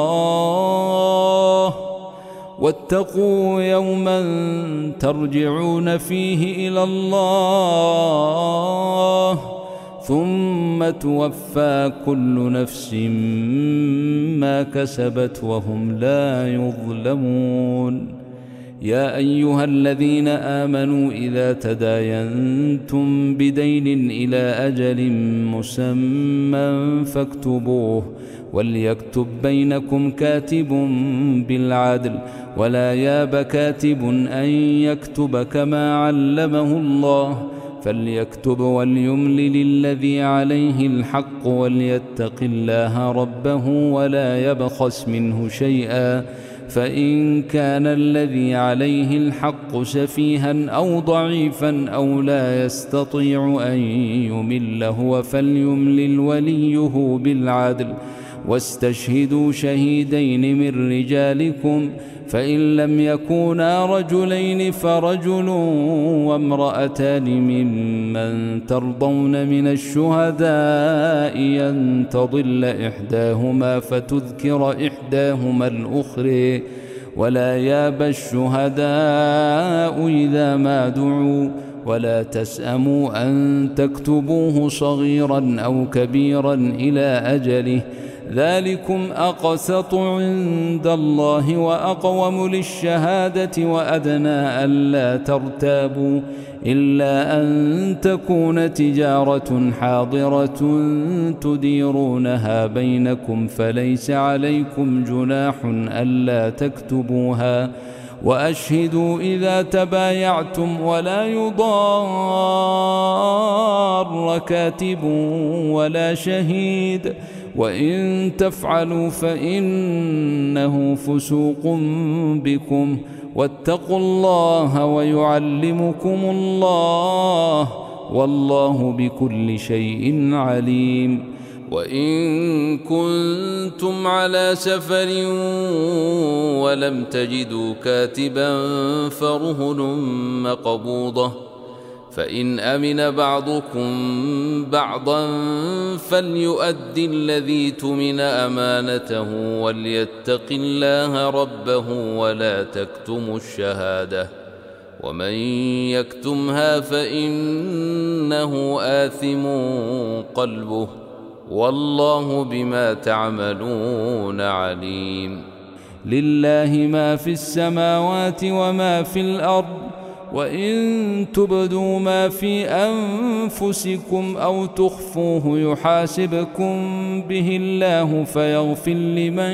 A: الله واتقوا يوما ترجعون فيه إلى الله ثم توفى كل نفس ما كسبت وهم لا يظلمون. يا أيها الذين آمنوا إذا تداينتم بدين إلى أجل مسمى فاكتبوه، وليكتب بينكم كاتب بالعدل، ولا ياب كاتب أن يكتب كما علمه الله، فليكتب وليملل الذي عليه الحق وليتق الله ربه ولا يبخس منه شيئا، فإن كان الذي عليه الحق سفيها أو ضعيفا أو لا يستطيع أن يمل هو فليملل وليه بالعدل، واستشهدوا شهيدين من رجالكم، فإن لم يكونا رجلين فرجل وامرأتان ممن ترضون من الشهداء أن تضل إحداهما فتذكر إحداهما الأخرى، ولا ياب الشهداء إذا ما دعوا، ولا تسأموا أن تكتبوه صغيرا أو كبيرا إلى أجله، ذلكم أقسط عند الله وأقوم للشهادة وأدنى ألا ترتابوا، إلا أن تكون تجارة حاضرة تديرونها بينكم فليس عليكم جناح ألا تكتبوها، وأشهدوا إذا تبايعتم ولا يضار كاتب ولا شهيد، وإن تفعلوا فإنه فسوق بكم، واتقوا الله ويعلمكم الله والله بكل شيء عليم. وإن كنتم على سفر ولم تجدوا كاتبا فرهن مقبوضة، فإن أمن بعضكم بعضا فليؤد الذي اؤتمن أمانته وليتق الله ربه ولا تكتموا الشهادة، ومن يكتمها فإنه آثم قلبه والله بما تعملون عليم. لله ما في السماوات وما في الأرض، وإن تبدوا ما في أنفسكم أو تخفوه يحاسبكم به الله فيغفر لمن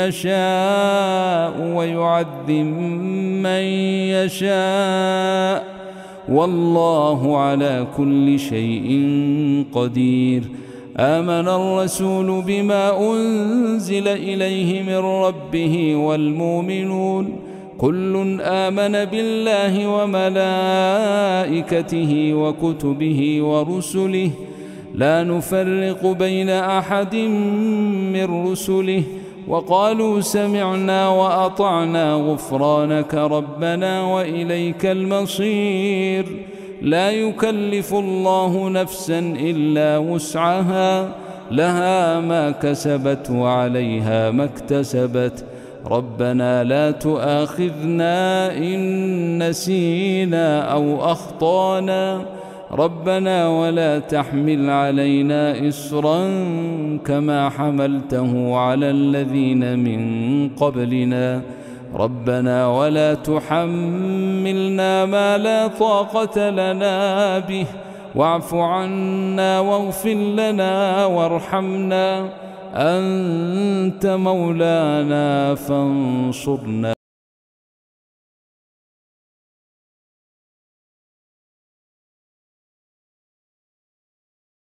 A: يشاء ويعذب من يشاء، والله على كل شيء قدير. آمن الرسول بما أنزل إليه من ربه والمؤمنون كل آمن بالله وملائكته وكتبه ورسله، لا نفرق بين أحد من رسله وقالوا سمعنا وأطعنا غفرانك ربنا وإليك المصير. لا يكلف الله نفسا إلا وسعها، لها ما كسبت وعليها ما اكتسبت. ربنا لا تؤاخذنا إن نسينا أو أخطأنا، ربنا ولا تحمل علينا إصرا كما حملته على الذين من قبلنا، ربنا ولا تحملنا ما لا طاقة لنا به، واعف عنا واغفر لنا وارحمنا، أنت مولانا فانصرنا.